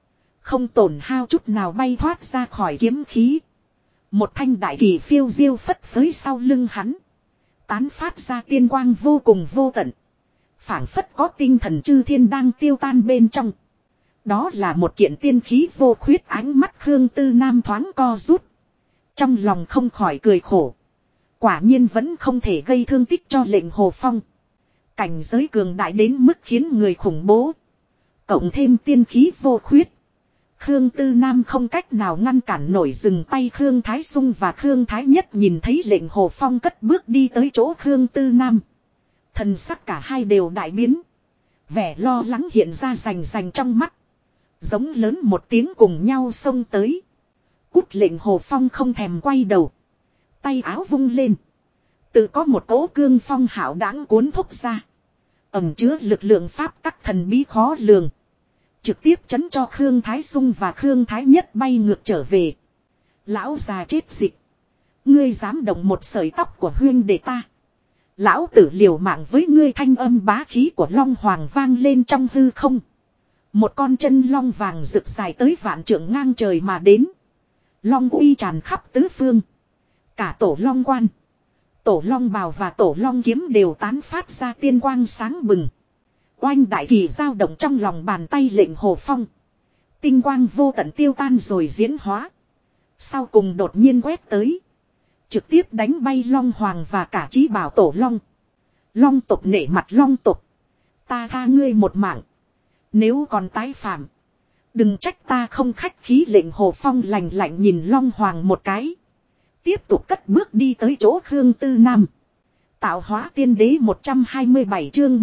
Không tổn hao chút nào bay thoát ra khỏi kiếm khí. Một thanh đại kỳ phiêu diêu phất phới sau lưng hắn. Tán phát ra tiên quang vô cùng vô tận. Phảng phất có tinh thần chư thiên đang tiêu tan bên trong. Đó là một kiện tiên khí vô khuyết, ánh mắt Khương Tư Nam thoáng co rút. Trong lòng không khỏi cười khổ. Quả nhiên vẫn không thể gây thương tích cho Lệnh Hồ Phong. Cảnh giới cường đại đến mức khiến người khủng bố. Cộng thêm tiên khí vô khuyết. Khương Tư Nam không cách nào ngăn cản nổi, dừng tay. Khương Thái Sung và Khương Thái Nhất nhìn thấy Lệnh Hồ Phong cất bước đi tới chỗ Khương Tư Nam. Thần sắc cả hai đều đại biến. Vẻ lo lắng hiện ra rành rành trong mắt. Giống lớn một tiếng cùng nhau xông tới. Cút! Lệnh Hồ Phong không thèm quay đầu. Tay áo vung lên. Tự có một cỗ cương phong hảo đãng cuốn thúc ra. Ẩn chứa lực lượng pháp tắc thần bí khó lường. Trực tiếp chấn cho Khương Thái Sung và Khương Thái Nhất bay ngược trở về. Lão già chết dịch. Ngươi dám động một sợi tóc của huynh đệ ta. Lão tử liều mạng với ngươi! Thanh âm bá khí của Long Hoàng vang lên trong hư không. Một con chân long vàng rực dài tới vạn trượng ngang trời mà đến. Long uy tràn khắp tứ phương. Cả tổ long quan, tổ long bào và tổ long kiếm đều tán phát ra tiên quang sáng bừng. Oanh! Đại kỳ dao động trong lòng bàn tay Lệnh Hồ Phong. Tinh quang vô tận tiêu tan rồi diễn hóa. Sau cùng đột nhiên quét tới. Trực tiếp đánh bay Long Hoàng và cả chí bảo tổ long. Long tộc nể mặt long tộc. Ta tha ngươi một mạng. Nếu còn tái phạm, đừng trách ta không khách khí! Lệnh Hồ Phong lạnh lạnh nhìn Long Hoàng một cái. Tiếp tục cất bước đi tới chỗ Khương Tư Nam. Tạo hóa tiên đế 127 chương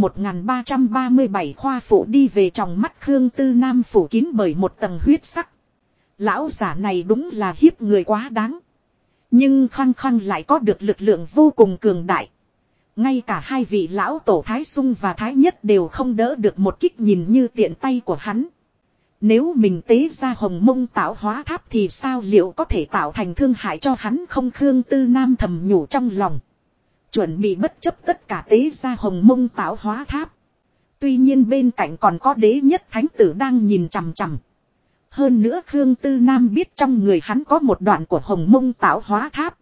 1337 khoa phụ đi về. Trong mắt Khương Tư Nam phủ kín bởi một tầng huyết sắc. Lão giả này đúng là hiếp người quá đáng. Nhưng khăng khăng lại có được lực lượng vô cùng cường đại. Ngay cả hai vị lão tổ Thái Sung và Thái Nhất đều không đỡ được một kích nhìn như tiện tay của hắn. Nếu mình tế ra Hồng Mông tạo hóa tháp thì sao, liệu có thể tạo thành thương hại cho hắn không? Khương Tư Nam thầm nhủ trong lòng. Chuẩn bị bất chấp tất cả tế ra Hồng Mông tạo hóa tháp. Tuy nhiên bên cạnh còn có đế nhất thánh tử đang nhìn chằm chằm. Hơn nữa Khương Tư Nam biết trong người hắn có một đoạn của Hồng Mông tạo hóa tháp.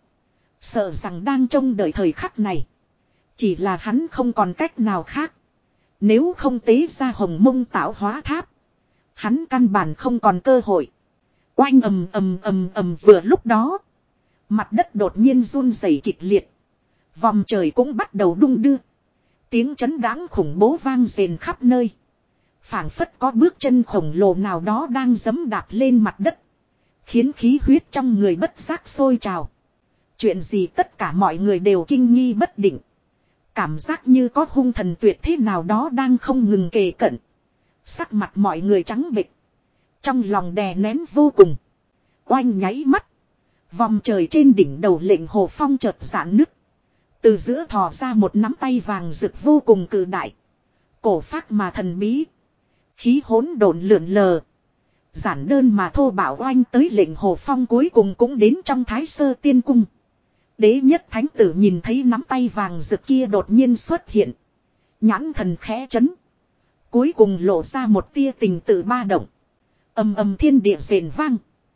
Sợ rằng đang trông đợi thời khắc này. Chỉ là hắn không còn cách nào khác. Nếu không tế ra Hồng Mông tạo hóa tháp, hắn căn bản không còn cơ hội. Oanh! Ầm ầm ầm ầm! Vừa lúc đó, mặt đất đột nhiên run rẩy kịch liệt. Vòng trời cũng bắt đầu đung đưa. Tiếng chấn đáng khủng bố vang rền khắp nơi. Phảng phất có bước chân khổng lồ nào đó đang giẫm đạp lên mặt đất. Khiến khí huyết trong người bất giác sôi trào. Chuyện gì? Tất cả mọi người đều kinh nghi bất định. Cảm giác như có hung thần tuyệt thế nào đó đang không ngừng kề cận. Sắc mặt mọi người trắng bệch. Trong lòng đè nén vô cùng. Oanh! Nháy mắt. Vòng trời trên đỉnh đầu Lệnh Hồ Phong chợt giãn nứt. Từ giữa thò ra một nắm tay vàng rực vô cùng cự đại. Cổ phác mà thần bí. Khí hỗn độn lượn lờ. Giản đơn mà thô bạo oanh tới. Lệnh Hồ Phong cuối cùng cũng đến trong Thái Sơ Tiên Cung. Đế nhất thánh tử nhìn thấy nắm tay vàng rực kia đột nhiên xuất hiện. Nhãn thần khẽ chấn. Cuối cùng lộ ra một tia tình tự ba động. Ầm ầm! Thiên địa rền vang.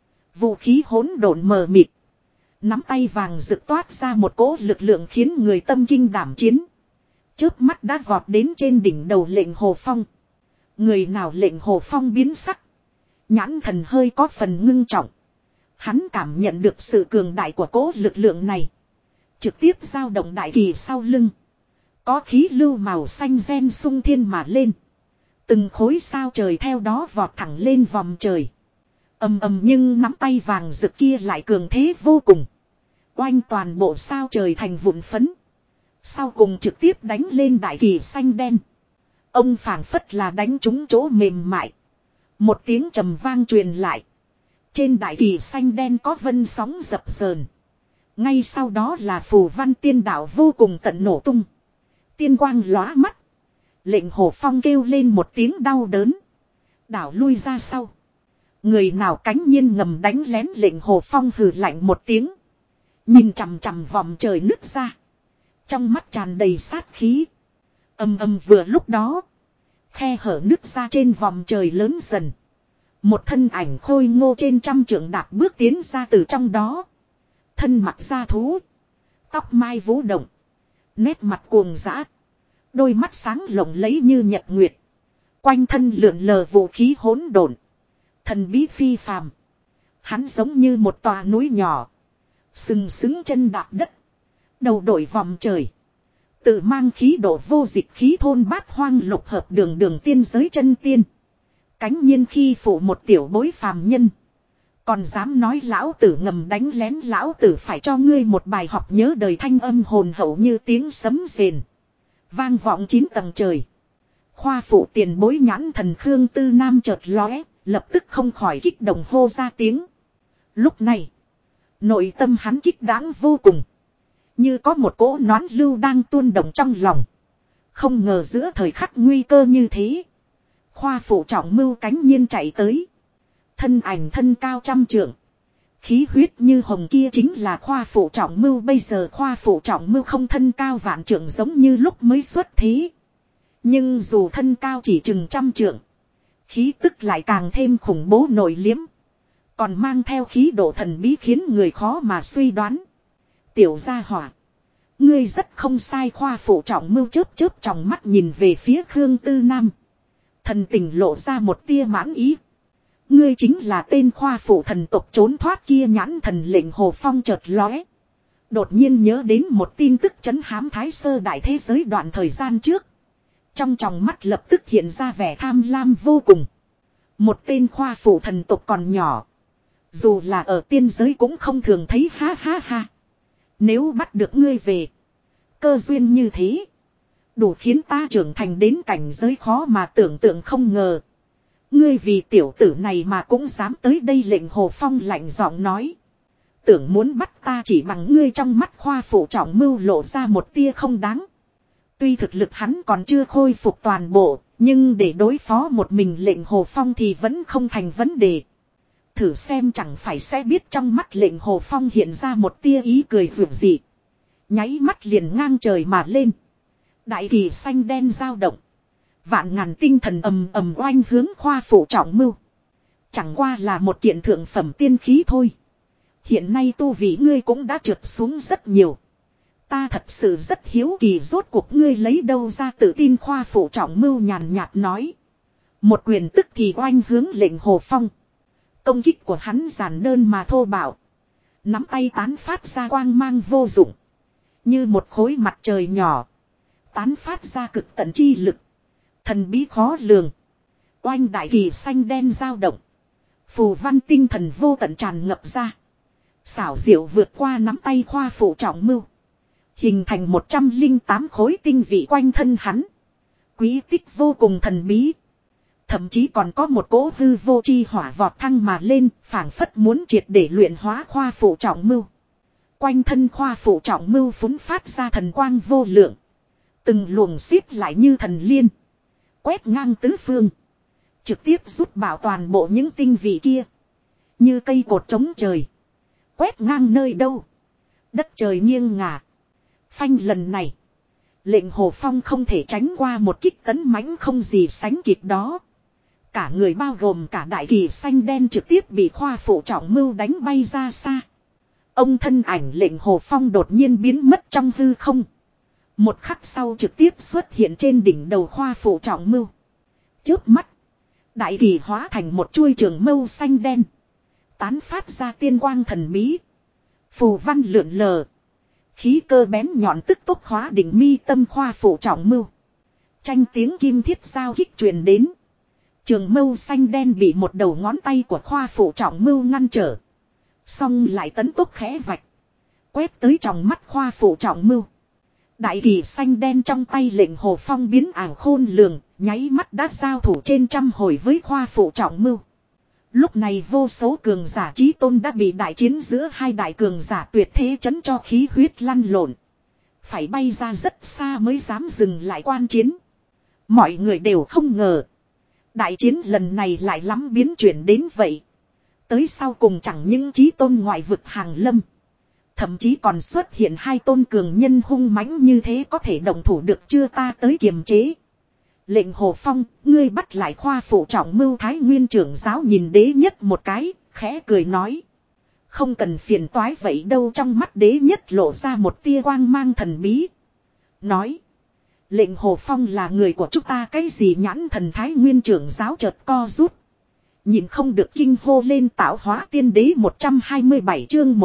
Vũ khí hỗn độn mờ mịt. Nắm tay vàng rực toát ra một cỗ lực lượng khiến người tâm kinh đảm chiến. Chớp mắt đã vọt đến trên đỉnh đầu Lệnh Hồ Phong. Người nào? Lệnh Hồ Phong biến sắc. Nhãn thần hơi có phần ngưng trọng. Hắn cảm nhận được sự cường đại của cỗ lực lượng này. Trực tiếp dao động đại kỳ sau lưng. Có khí lưu màu xanh gen sung thiên mà lên. Từng khối sao trời theo đó vọt thẳng lên vòng trời. Ầm ầm! Nhưng nắm tay vàng rực kia lại cường thế vô cùng. Oanh! Toàn bộ sao trời thành vụn phấn. Sau cùng trực tiếp đánh lên đại kỳ xanh đen. Ông phảng phất là đánh trúng chỗ mềm mại. Một tiếng trầm vang truyền lại. Trên đại kỳ xanh đen có vân sóng dập dờn. Ngay sau đó là phù văn tiên đạo vô cùng tận nổ tung. Tiên quang lóa mắt. Lệnh Hồ Phong kêu lên một tiếng đau đớn. Đảo lui ra sau. Người nào cánh nhiên ngầm đánh lén? Lệnh Hồ Phong hừ lạnh một tiếng. Nhìn chằm chằm vòng trời nứt ra. Trong mắt tràn đầy sát khí. Ầm ầm! Vừa lúc đó, khe hở nứt ra trên vòng trời lớn dần. Một thân ảnh khôi ngô trên trăm trượng đạp bước tiến ra từ trong đó. Thân mặc da thú. Tóc mai vũ động. Nét mặt cuồng dã. Đôi mắt sáng lộng lẫy như nhật nguyệt. Quanh thân lượn lờ vũ khí hỗn độn. Thần bí phi phàm. Hắn giống như một tòa núi nhỏ. Sừng sững chân đạp đất. Đầu đội vòng trời. Tự mang khí độ vô dịch khí thôn bát hoang lục hợp đường đường tiên giới chân tiên. Cánh nhiên khi phụ một tiểu bối phàm nhân. Còn dám nói lão tử ngầm đánh lén lão tử phải cho ngươi một bài học nhớ đời thanh âm hồn hậu như tiếng sấm rền. Vang vọng 9 tầng trời. Khoa phụ tiền bối nhãn thần Khương Tư Nam chợt lóe, lập tức không khỏi kích động hô ra tiếng. Lúc này, nội tâm hắn kích đáng vô cùng. Như có một cỗ nón lưu đang tuôn động trong lòng. Không ngờ giữa thời khắc nguy cơ như thế. Khoa phụ trọng mưu cánh nhiên chạy tới. Thân ảnh thân cao trăm trượng. Khí huyết như hồng kia chính là khoa phụ trọng mưu. Bây giờ khoa phụ trọng mưu không thân cao vạn trượng giống như lúc mới xuất thế. Nhưng dù thân cao chỉ chừng trăm trượng. Khí tức lại càng thêm khủng bố nội liếm. Còn mang theo khí độ thần bí khiến người khó mà suy đoán. Tiểu gia hỏa. Ngươi rất không sai khoa phụ trọng mưu chớp chớp trong mắt nhìn về phía Khương Tư Nam. Thần tình lộ ra một tia mãn ý. Ngươi chính là tên khoa phụ thần tộc trốn thoát kia nhãn thần lệnh Hồ Phong chợt lóe. Đột nhiên nhớ đến một tin tức trấn hám Thái Sơ đại thế giới đoạn thời gian trước. Trong tròng mắt lập tức hiện ra vẻ tham lam vô cùng. Một tên khoa phụ thần tộc còn nhỏ. Dù là ở tiên giới cũng không thường thấy ha ha ha. Nếu bắt được ngươi về. Cơ duyên như thế. Đủ khiến ta trưởng thành đến cảnh giới khó mà tưởng tượng không ngờ. Ngươi vì tiểu tử này mà cũng dám tới đây lệnh Hồ Phong lạnh giọng nói. Tưởng muốn bắt ta chỉ bằng ngươi trong mắt khoa phụ trọng mưu lộ ra một tia không đáng. Tuy thực lực hắn còn chưa khôi phục toàn bộ. Nhưng để đối phó một mình lệnh Hồ Phong thì vẫn không thành vấn đề. Thử xem chẳng phải sẽ biết trong mắt lệnh Hồ Phong hiện ra một tia ý cười vượt dị. Nháy mắt liền ngang trời mà lên. Đại kỳ xanh đen dao động. Vạn ngàn tinh thần ầm ầm oanh hướng khoa phụ trọng mưu. Chẳng qua là một kiện thượng phẩm tiên khí thôi. Hiện nay tu vị ngươi cũng đã trượt xuống rất nhiều. Ta thật sự rất hiếu kỳ rốt cuộc ngươi lấy đâu ra tự tin khoa phụ trọng mưu nhàn nhạt nói. Một quyền tức thì oanh hướng lệnh Hồ Phong. Công kích của hắn giản đơn mà thô bạo. Nắm tay tán phát ra quang mang vô dụng. Như một khối mặt trời nhỏ. Tán phát ra cực tận chi lực. Thần bí khó lường. Oanh đại kỳ xanh đen dao động. Phù văn tinh thần vô tận tràn ngập ra. Xảo diệu vượt qua nắm tay khoa phụ trọng mưu. Hình thành 108 khối tinh vị quanh thân hắn. Quý tích vô cùng thần bí. Thậm chí còn có một cỗ hư vô chi hỏa vọt thăng mà lên, phảng phất muốn triệt để luyện hóa khoa phụ trọng mưu. Quanh thân khoa phụ trọng mưu phúng phát ra thần quang vô lượng. Từng luồng xếp lại như thần liên. Quét ngang tứ phương. Trực tiếp rút bảo toàn bộ những tinh vị kia. Như cây cột chống trời. Quét ngang nơi đâu. Đất trời nghiêng ngả. Phanh lần này. Lệnh Hồ Phong không thể tránh qua một kích tấn mãnh không gì sánh kịp đó. Cả người bao gồm cả đại kỳ xanh đen trực tiếp bị khoa phụ trọng mưu đánh bay ra xa. Ông thân ảnh lệnh Hồ Phong đột nhiên biến mất trong hư không. Một khắc sau trực tiếp xuất hiện trên đỉnh đầu khoa phụ trọng mưu. Chớp mắt. Đại kỳ hóa thành một chuôi trường mâu xanh đen. Tán phát ra tiên quang thần bí. Phù văn lượn lờ. Khí cơ bén nhọn tức tốc hóa đỉnh mi tâm khoa phụ trọng mưu. Tranh tiếng kim thiết giao kích truyền đến. Trường mâu xanh đen bị một đầu ngón tay của khoa phụ trọng mưu ngăn trở. Xong lại tấn tốc khẽ vạch. Quét tới trong mắt khoa phụ trọng mưu. Đại kỳ xanh đen trong tay lệnh Hồ Phong biến ảo khôn lường. Nháy mắt đã giao thủ trên trăm hồi với khoa phụ trọng mưu. Lúc này vô số cường giả chí tôn đã bị đại chiến giữa hai đại cường giả tuyệt thế chấn cho khí huyết lăn lộn. Phải bay ra rất xa mới dám dừng lại quan chiến. Mọi người đều không ngờ. Đại chiến lần này lại lắm biến chuyển đến vậy. Tới sau cùng chẳng những chí tôn ngoại vực hàng lâm. Thậm chí còn xuất hiện hai tôn cường nhân hung mãnh như thế có thể đồng thủ được chưa ta tới kiềm chế. Lệnh Hồ Phong, ngươi bắt lại khoa phụ trọng mưu Thái Nguyên trưởng giáo nhìn đế nhất một cái, khẽ cười nói. Không cần phiền toái vậy đâu, trong mắt đế nhất lộ ra một tia quang mang thần bí. Nói. Lệnh Hồ Phong là người của chúng ta cái gì nhãn thần Thái Nguyên trưởng giáo chợt co rút. Nhìn không được kinh hô lên tạo hóa tiên đế 127 chương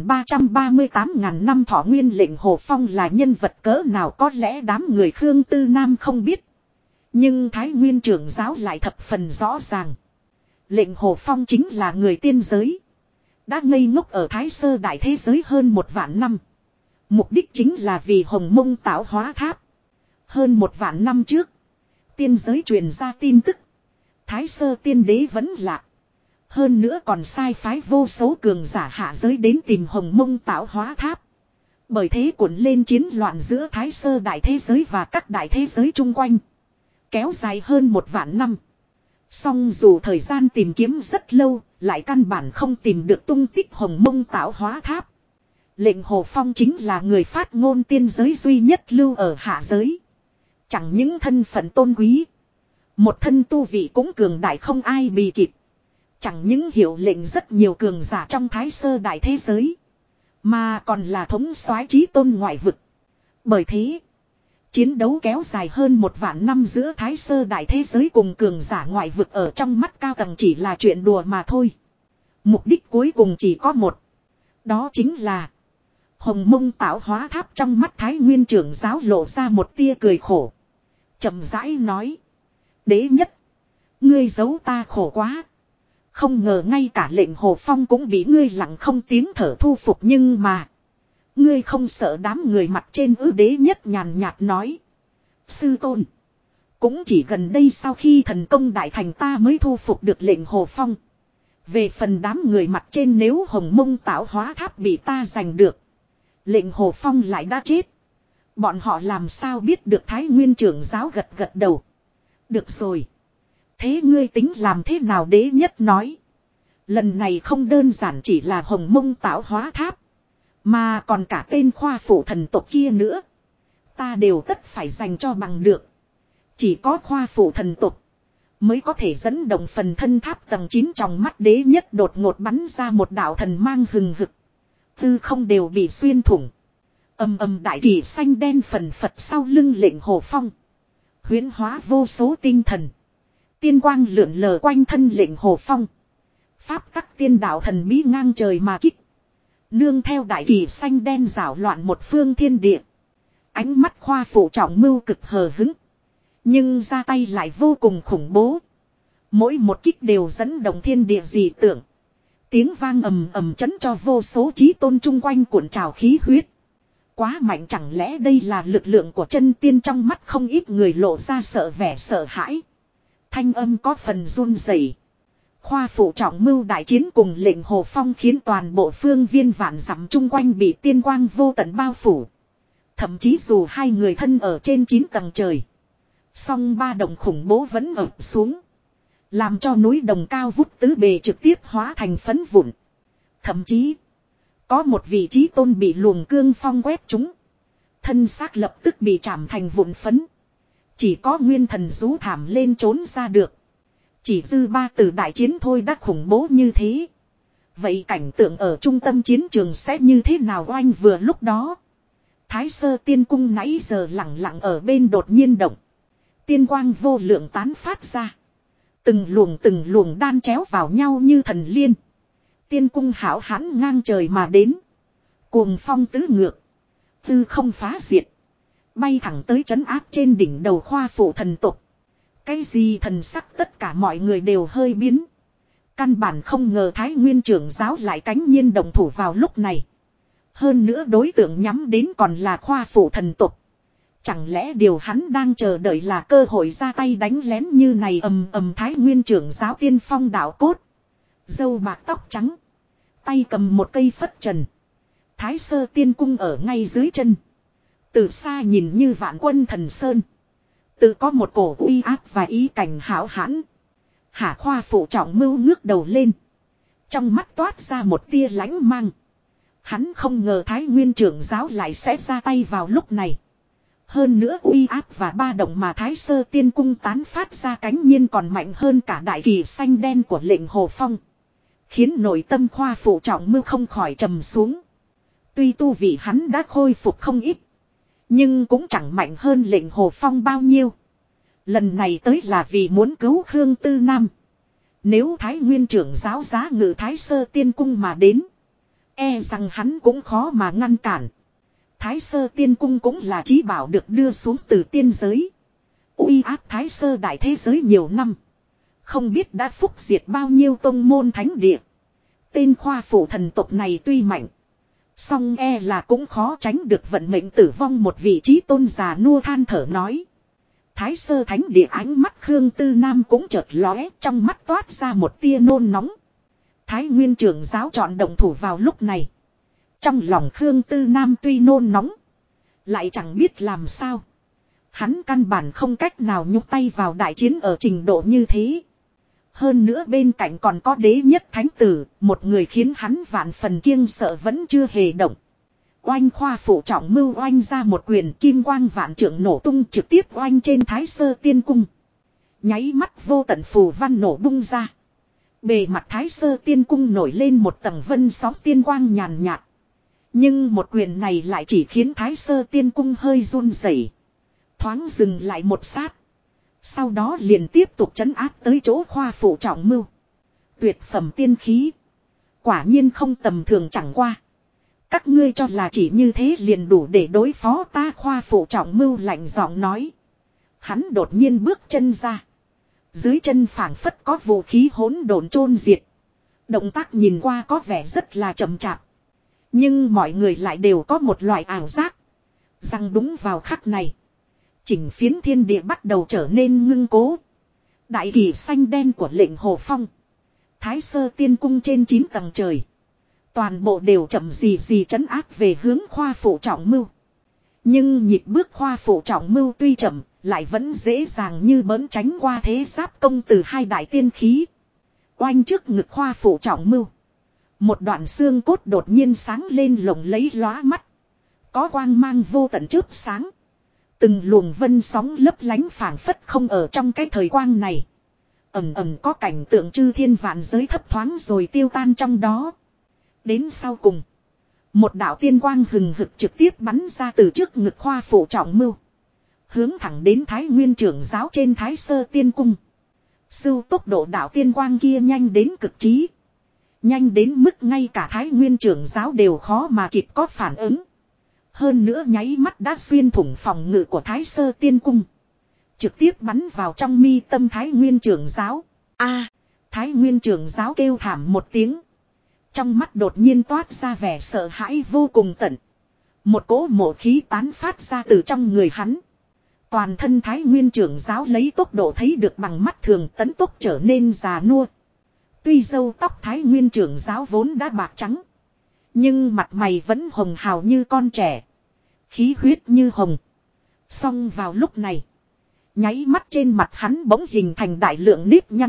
1338.000 năm thọ nguyên. Lệnh Hồ Phong là nhân vật cỡ nào có lẽ đám người Khương Tư Nam không biết. Nhưng Thái Nguyên trưởng giáo lại thập phần rõ ràng. Lệnh Hồ Phong chính là người tiên giới. Đã ngây ngốc ở Thái Sơ đại thế giới hơn 1 vạn năm. Mục đích chính là vì Hồng Mông tạo hóa tháp. Hơn 1 vạn năm trước. Tiên giới truyền ra tin tức. Thái Sơ tiên đế vẫn lạc. Hơn nữa còn sai phái vô số cường giả hạ giới đến tìm Hồng Mông tạo hóa tháp. Bởi thế cuộn lên chiến loạn giữa Thái Sơ đại thế giới và các đại thế giới chung quanh. Kéo dài hơn 1 vạn năm. Song dù thời gian tìm kiếm rất lâu, lại căn bản không tìm được tung tích Hồng Mông tạo hóa tháp. Lệnh Hồ Phong chính là người phát ngôn tiên giới duy nhất lưu ở hạ giới. Chẳng những thân phận tôn quý. Một thân tu vị cũng cường đại không ai bì kịp. Chẳng những hiệu lệnh rất nhiều cường giả trong Thái Sơ đại thế giới. Mà còn là thống soái chí tôn ngoại vực. Bởi thế, chiến đấu kéo dài hơn 1 vạn năm giữa Thái Sơ đại thế giới cùng cường giả ngoại vực ở trong mắt cao tầng chỉ là chuyện đùa mà thôi. Mục đích cuối cùng chỉ có một. Đó chính là Hồng Mông tạo hóa tháp. Trong mắt Thái Nguyên trưởng giáo lộ ra một tia cười khổ. Chậm rãi nói. Đế nhất. Ngươi giấu ta khổ quá. Không ngờ ngay cả Lệnh Hồ Phong cũng bị ngươi lặng không tiếng thở thu phục, nhưng mà ngươi không sợ đám người mặt trên ư? Đế nhất nhàn nhạt nói. Sư tôn. Cũng chỉ gần đây sau khi thần công đại thành ta mới thu phục được Lệnh Hồ Phong. Về phần đám người mặt trên, nếu Hồng Mông tạo hóa tháp bị ta giành được, Lệnh Hồ Phong lại đã chết, bọn họ làm sao biết được? Thái Nguyên trưởng giáo gật gật đầu. Được rồi. Thế ngươi tính làm thế nào? Đế nhất nói. Lần này không đơn giản chỉ là Hồng Mông tạo hóa tháp, mà còn cả tên khoa phụ thần tộc kia nữa. Ta đều tất phải dành cho bằng được. Chỉ có khoa phụ thần tộc mới có thể dẫn động phần thân tháp tầng 9. Trong mắt đế nhất đột ngột bắn ra một đạo thần mang hừng hực. Tư không đều bị xuyên thủng. Ầm ầm, đại kỳ xanh đen phần phật sau lưng Lệnh Hồ Phong. Huyễn hóa vô số tinh thần. Tiên quang lượn lờ quanh thân Lệnh Hồ Phong. Pháp tắc tiên đạo thần bí ngang trời mà kích. Nương theo đại kỳ xanh đen rảo loạn một phương thiên địa. Ánh mắt khoa phụ trọng mưu cực hờ hứng. Nhưng ra tay lại vô cùng khủng bố. Mỗi một kích đều dẫn động thiên địa dị tượng. Tiếng vang ầm ầm chấn cho vô số chí tôn chung quanh cuộn trào khí huyết. Quá mạnh, chẳng lẽ đây là lực lượng của chân tiên? Trong mắt không ít người lộ ra sợ vẻ sợ hãi. Thanh âm có phần run rẩy. Khoa phụ trọng mưu đại chiến cùng Lệnh Hồ Phong khiến toàn bộ phương viên vạn dặm chung quanh bị tiên quang vô tận bao phủ. Thậm chí dù hai người thân ở trên 9 tầng trời, song ba động khủng bố vẫn ập xuống, làm cho núi đồng cao vút tứ bề trực tiếp hóa thành phấn vụn. Thậm chí có một vị chí tôn bị luồng cương phong quét trúng, thân xác lập tức bị chạm thành vụn phấn. Chỉ có nguyên thần rú thảm lên trốn ra được. Chỉ dư 3 từ đại chiến thôi đã khủng bố như thế. Vậy cảnh tượng ở trung tâm chiến trường sẽ như thế nào? Oanh, vừa lúc đó Thái Sơ tiên cung nãy giờ lặng lặng ở bên đột nhiên động. Tiên quang vô lượng tán phát ra. Từng luồng đan chéo vào nhau như thần liên. Tiên cung hảo hãn ngang trời mà đến. Cuồng phong tứ ngược. Tư không phá diệt. Bay thẳng tới trấn áp trên đỉnh đầu khoa phụ thần tộc. Cái gì? Thần sắc tất cả mọi người đều hơi biến. Căn bản không ngờ Thái Nguyên trưởng giáo lại cánh nhiên đồng thủ vào lúc này. Hơn nữa đối tượng nhắm đến còn là khoa phụ thần tộc. Chẳng lẽ điều hắn đang chờ đợi là cơ hội ra tay đánh lén như này? Ầm ầm, Thái Nguyên trưởng giáo tiên phong đạo cốt, râu bạc tóc trắng, tay cầm một cây phất trần. Thái Sơ tiên cung ở ngay dưới chân. Từ xa nhìn như vạn quân thần sơn, tự có một cổ uy áp và ý cảnh hão hãn. Hạ khoa phụ trọng mưu ngước đầu lên, trong mắt toát ra một tia lãnh mang. Hắn không ngờ Thái Nguyên trưởng giáo lại sẽ ra tay vào lúc này. Hơn nữa uy áp và ba động mà Thái Sơ Tiên Cung tán phát ra cánh nhiên còn mạnh hơn cả đại kỳ xanh đen của lệnh Hồ Phong. Khiến nội tâm Khoa Phụ Trọng Mưu không khỏi trầm xuống. Tuy tu vị hắn đã khôi phục không ít. Nhưng cũng chẳng mạnh hơn lệnh Hồ Phong bao nhiêu. Lần này tới là vì muốn cứu Khương Tư Nam. Nếu Thái Nguyên trưởng giáo giá ngự Thái Sơ Tiên Cung mà đến. E rằng hắn cũng khó mà ngăn cản. Thái Sơ Tiên Cung cũng là chí bảo được đưa xuống từ tiên giới. Uy áp Thái Sơ đại thế giới nhiều năm. Không biết đã phúc diệt bao nhiêu tông môn thánh địa. Tên Khoa Phụ thần tộc này tuy mạnh. Song e là cũng khó tránh được vận mệnh tử vong một vị trí tôn già nua than thở nói. Thái Sơ thánh địa ánh mắt Khương Tư Nam cũng chợt lóe, trong mắt toát ra một tia nôn nóng. Thái Nguyên trưởng giáo chọn động thủ vào lúc này. Trong lòng Khương Tư Nam tuy nôn nóng, lại chẳng biết làm sao. Hắn căn bản không cách nào nhúc tay vào đại chiến ở trình độ như thế. Hơn nữa bên cạnh còn có đế nhất thánh tử, một người khiến hắn vạn phần kiêng sợ vẫn chưa hề động. Oanh Khoa Phụ Trọng Mưu oanh ra một quyền kim quang vạn trượng nổ tung trực tiếp oanh trên Thái Sơ Tiên Cung. Nháy mắt vô tận phù văn nổ bung ra. Bề mặt Thái Sơ Tiên Cung nổi lên một tầng vân sóng tiên quang nhàn nhạt. Nhưng một quyền này lại chỉ khiến Thái Sơ Tiên Cung hơi run rẩy, thoáng dừng lại một sát. Sau đó liền tiếp tục trấn áp tới chỗ Khoa Phụ Trọng Mưu. Tuyệt phẩm tiên khí. Quả nhiên không tầm thường chẳng qua. Các ngươi cho là chỉ như thế liền đủ để đối phó ta. Khoa Phụ Trọng Mưu lạnh giọng nói. Hắn đột nhiên bước chân ra. Dưới chân phảng phất có vũ khí hỗn độn chôn diệt. Động tác nhìn qua có vẻ rất là chậm chạp. Nhưng mọi người lại đều có một loại ảo giác. Rằng đúng vào khắc này. Chỉnh phiến thiên địa bắt đầu trở nên ngưng cố. Đại kỳ xanh đen của lệnh Hồ Phong. Thái Sơ Tiên Cung trên 9 tầng trời. Toàn bộ đều chậm gì trấn áp về hướng Khoa Phụ Trọng Mưu. Nhưng nhịp bước Khoa Phụ Trọng Mưu tuy chậm, lại vẫn dễ dàng như bỡn tránh qua thế giáp công từ hai đại tiên khí. Oanh trước ngực Khoa Phụ Trọng Mưu. Một đoạn xương cốt đột nhiên sáng lên lộng lấy lóa mắt. Có quang mang vô tận chớp sáng. Từng luồng vân sóng lấp lánh phảng phất không ở trong cái thời quang này. Ầm ầm có cảnh tượng chư thiên vạn giới thấp thoáng rồi tiêu tan trong đó. Đến sau cùng. Một đạo tiên quang hừng hực trực tiếp bắn ra từ trước ngực Khoa Phụ Trọng Mưu. Hướng thẳng đến Thái Nguyên trưởng giáo trên Thái Sơ Tiên Cung. Sưu tốc độ đạo tiên quang kia nhanh đến cực trí. Nhanh đến mức ngay cả Thái Nguyên trưởng giáo đều khó mà kịp có phản ứng. Hơn nữa nháy mắt đã xuyên thủng phòng ngự của Thái Sơ Tiên Cung. Trực tiếp bắn vào trong mi tâm Thái Nguyên trưởng giáo. Thái Nguyên trưởng giáo kêu thảm một tiếng. Trong mắt đột nhiên toát ra vẻ sợ hãi vô cùng tận. Một cỗ mộ khí tán phát ra từ trong người hắn. Toàn thân Thái Nguyên trưởng giáo lấy tốc độ thấy được bằng mắt thường tấn tốc trở nên già nua. Tuy râu tóc Thái Nguyên trưởng giáo vốn đã bạc trắng. Nhưng mặt mày vẫn hồng hào như con trẻ. Khí huyết như hồng. Song vào lúc này. Nháy mắt trên mặt hắn bỗng hình thành đại lượng nếp nhăn.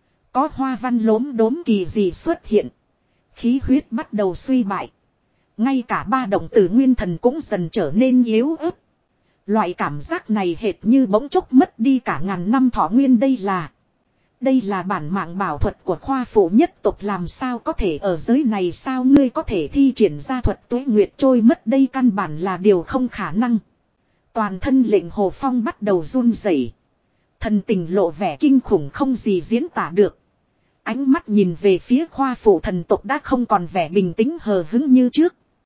Có hoa văn lốm đốm kỳ dị xuất hiện. Khí huyết bắt đầu suy bại. Ngay cả ba động tử nguyên thần cũng dần trở nên yếu ớt. Loại cảm giác này hệt như bỗng chốc mất đi cả ngàn năm thọ nguyên. Đây là bản mạng bảo thuật của Khoa Phụ nhất tộc, làm sao có thể ở giới này, sao ngươi có thể thi triển ra thuật tuế nguyệt trôi mất, đây căn bản là điều không khả năng. Toàn thân lệnh Hồ Phong bắt đầu run rẩy. Thần tình lộ vẻ kinh khủng không gì diễn tả được. Ánh mắt nhìn về phía Khoa Phụ thần tộc đã không còn vẻ bình tĩnh hờ hững như trước.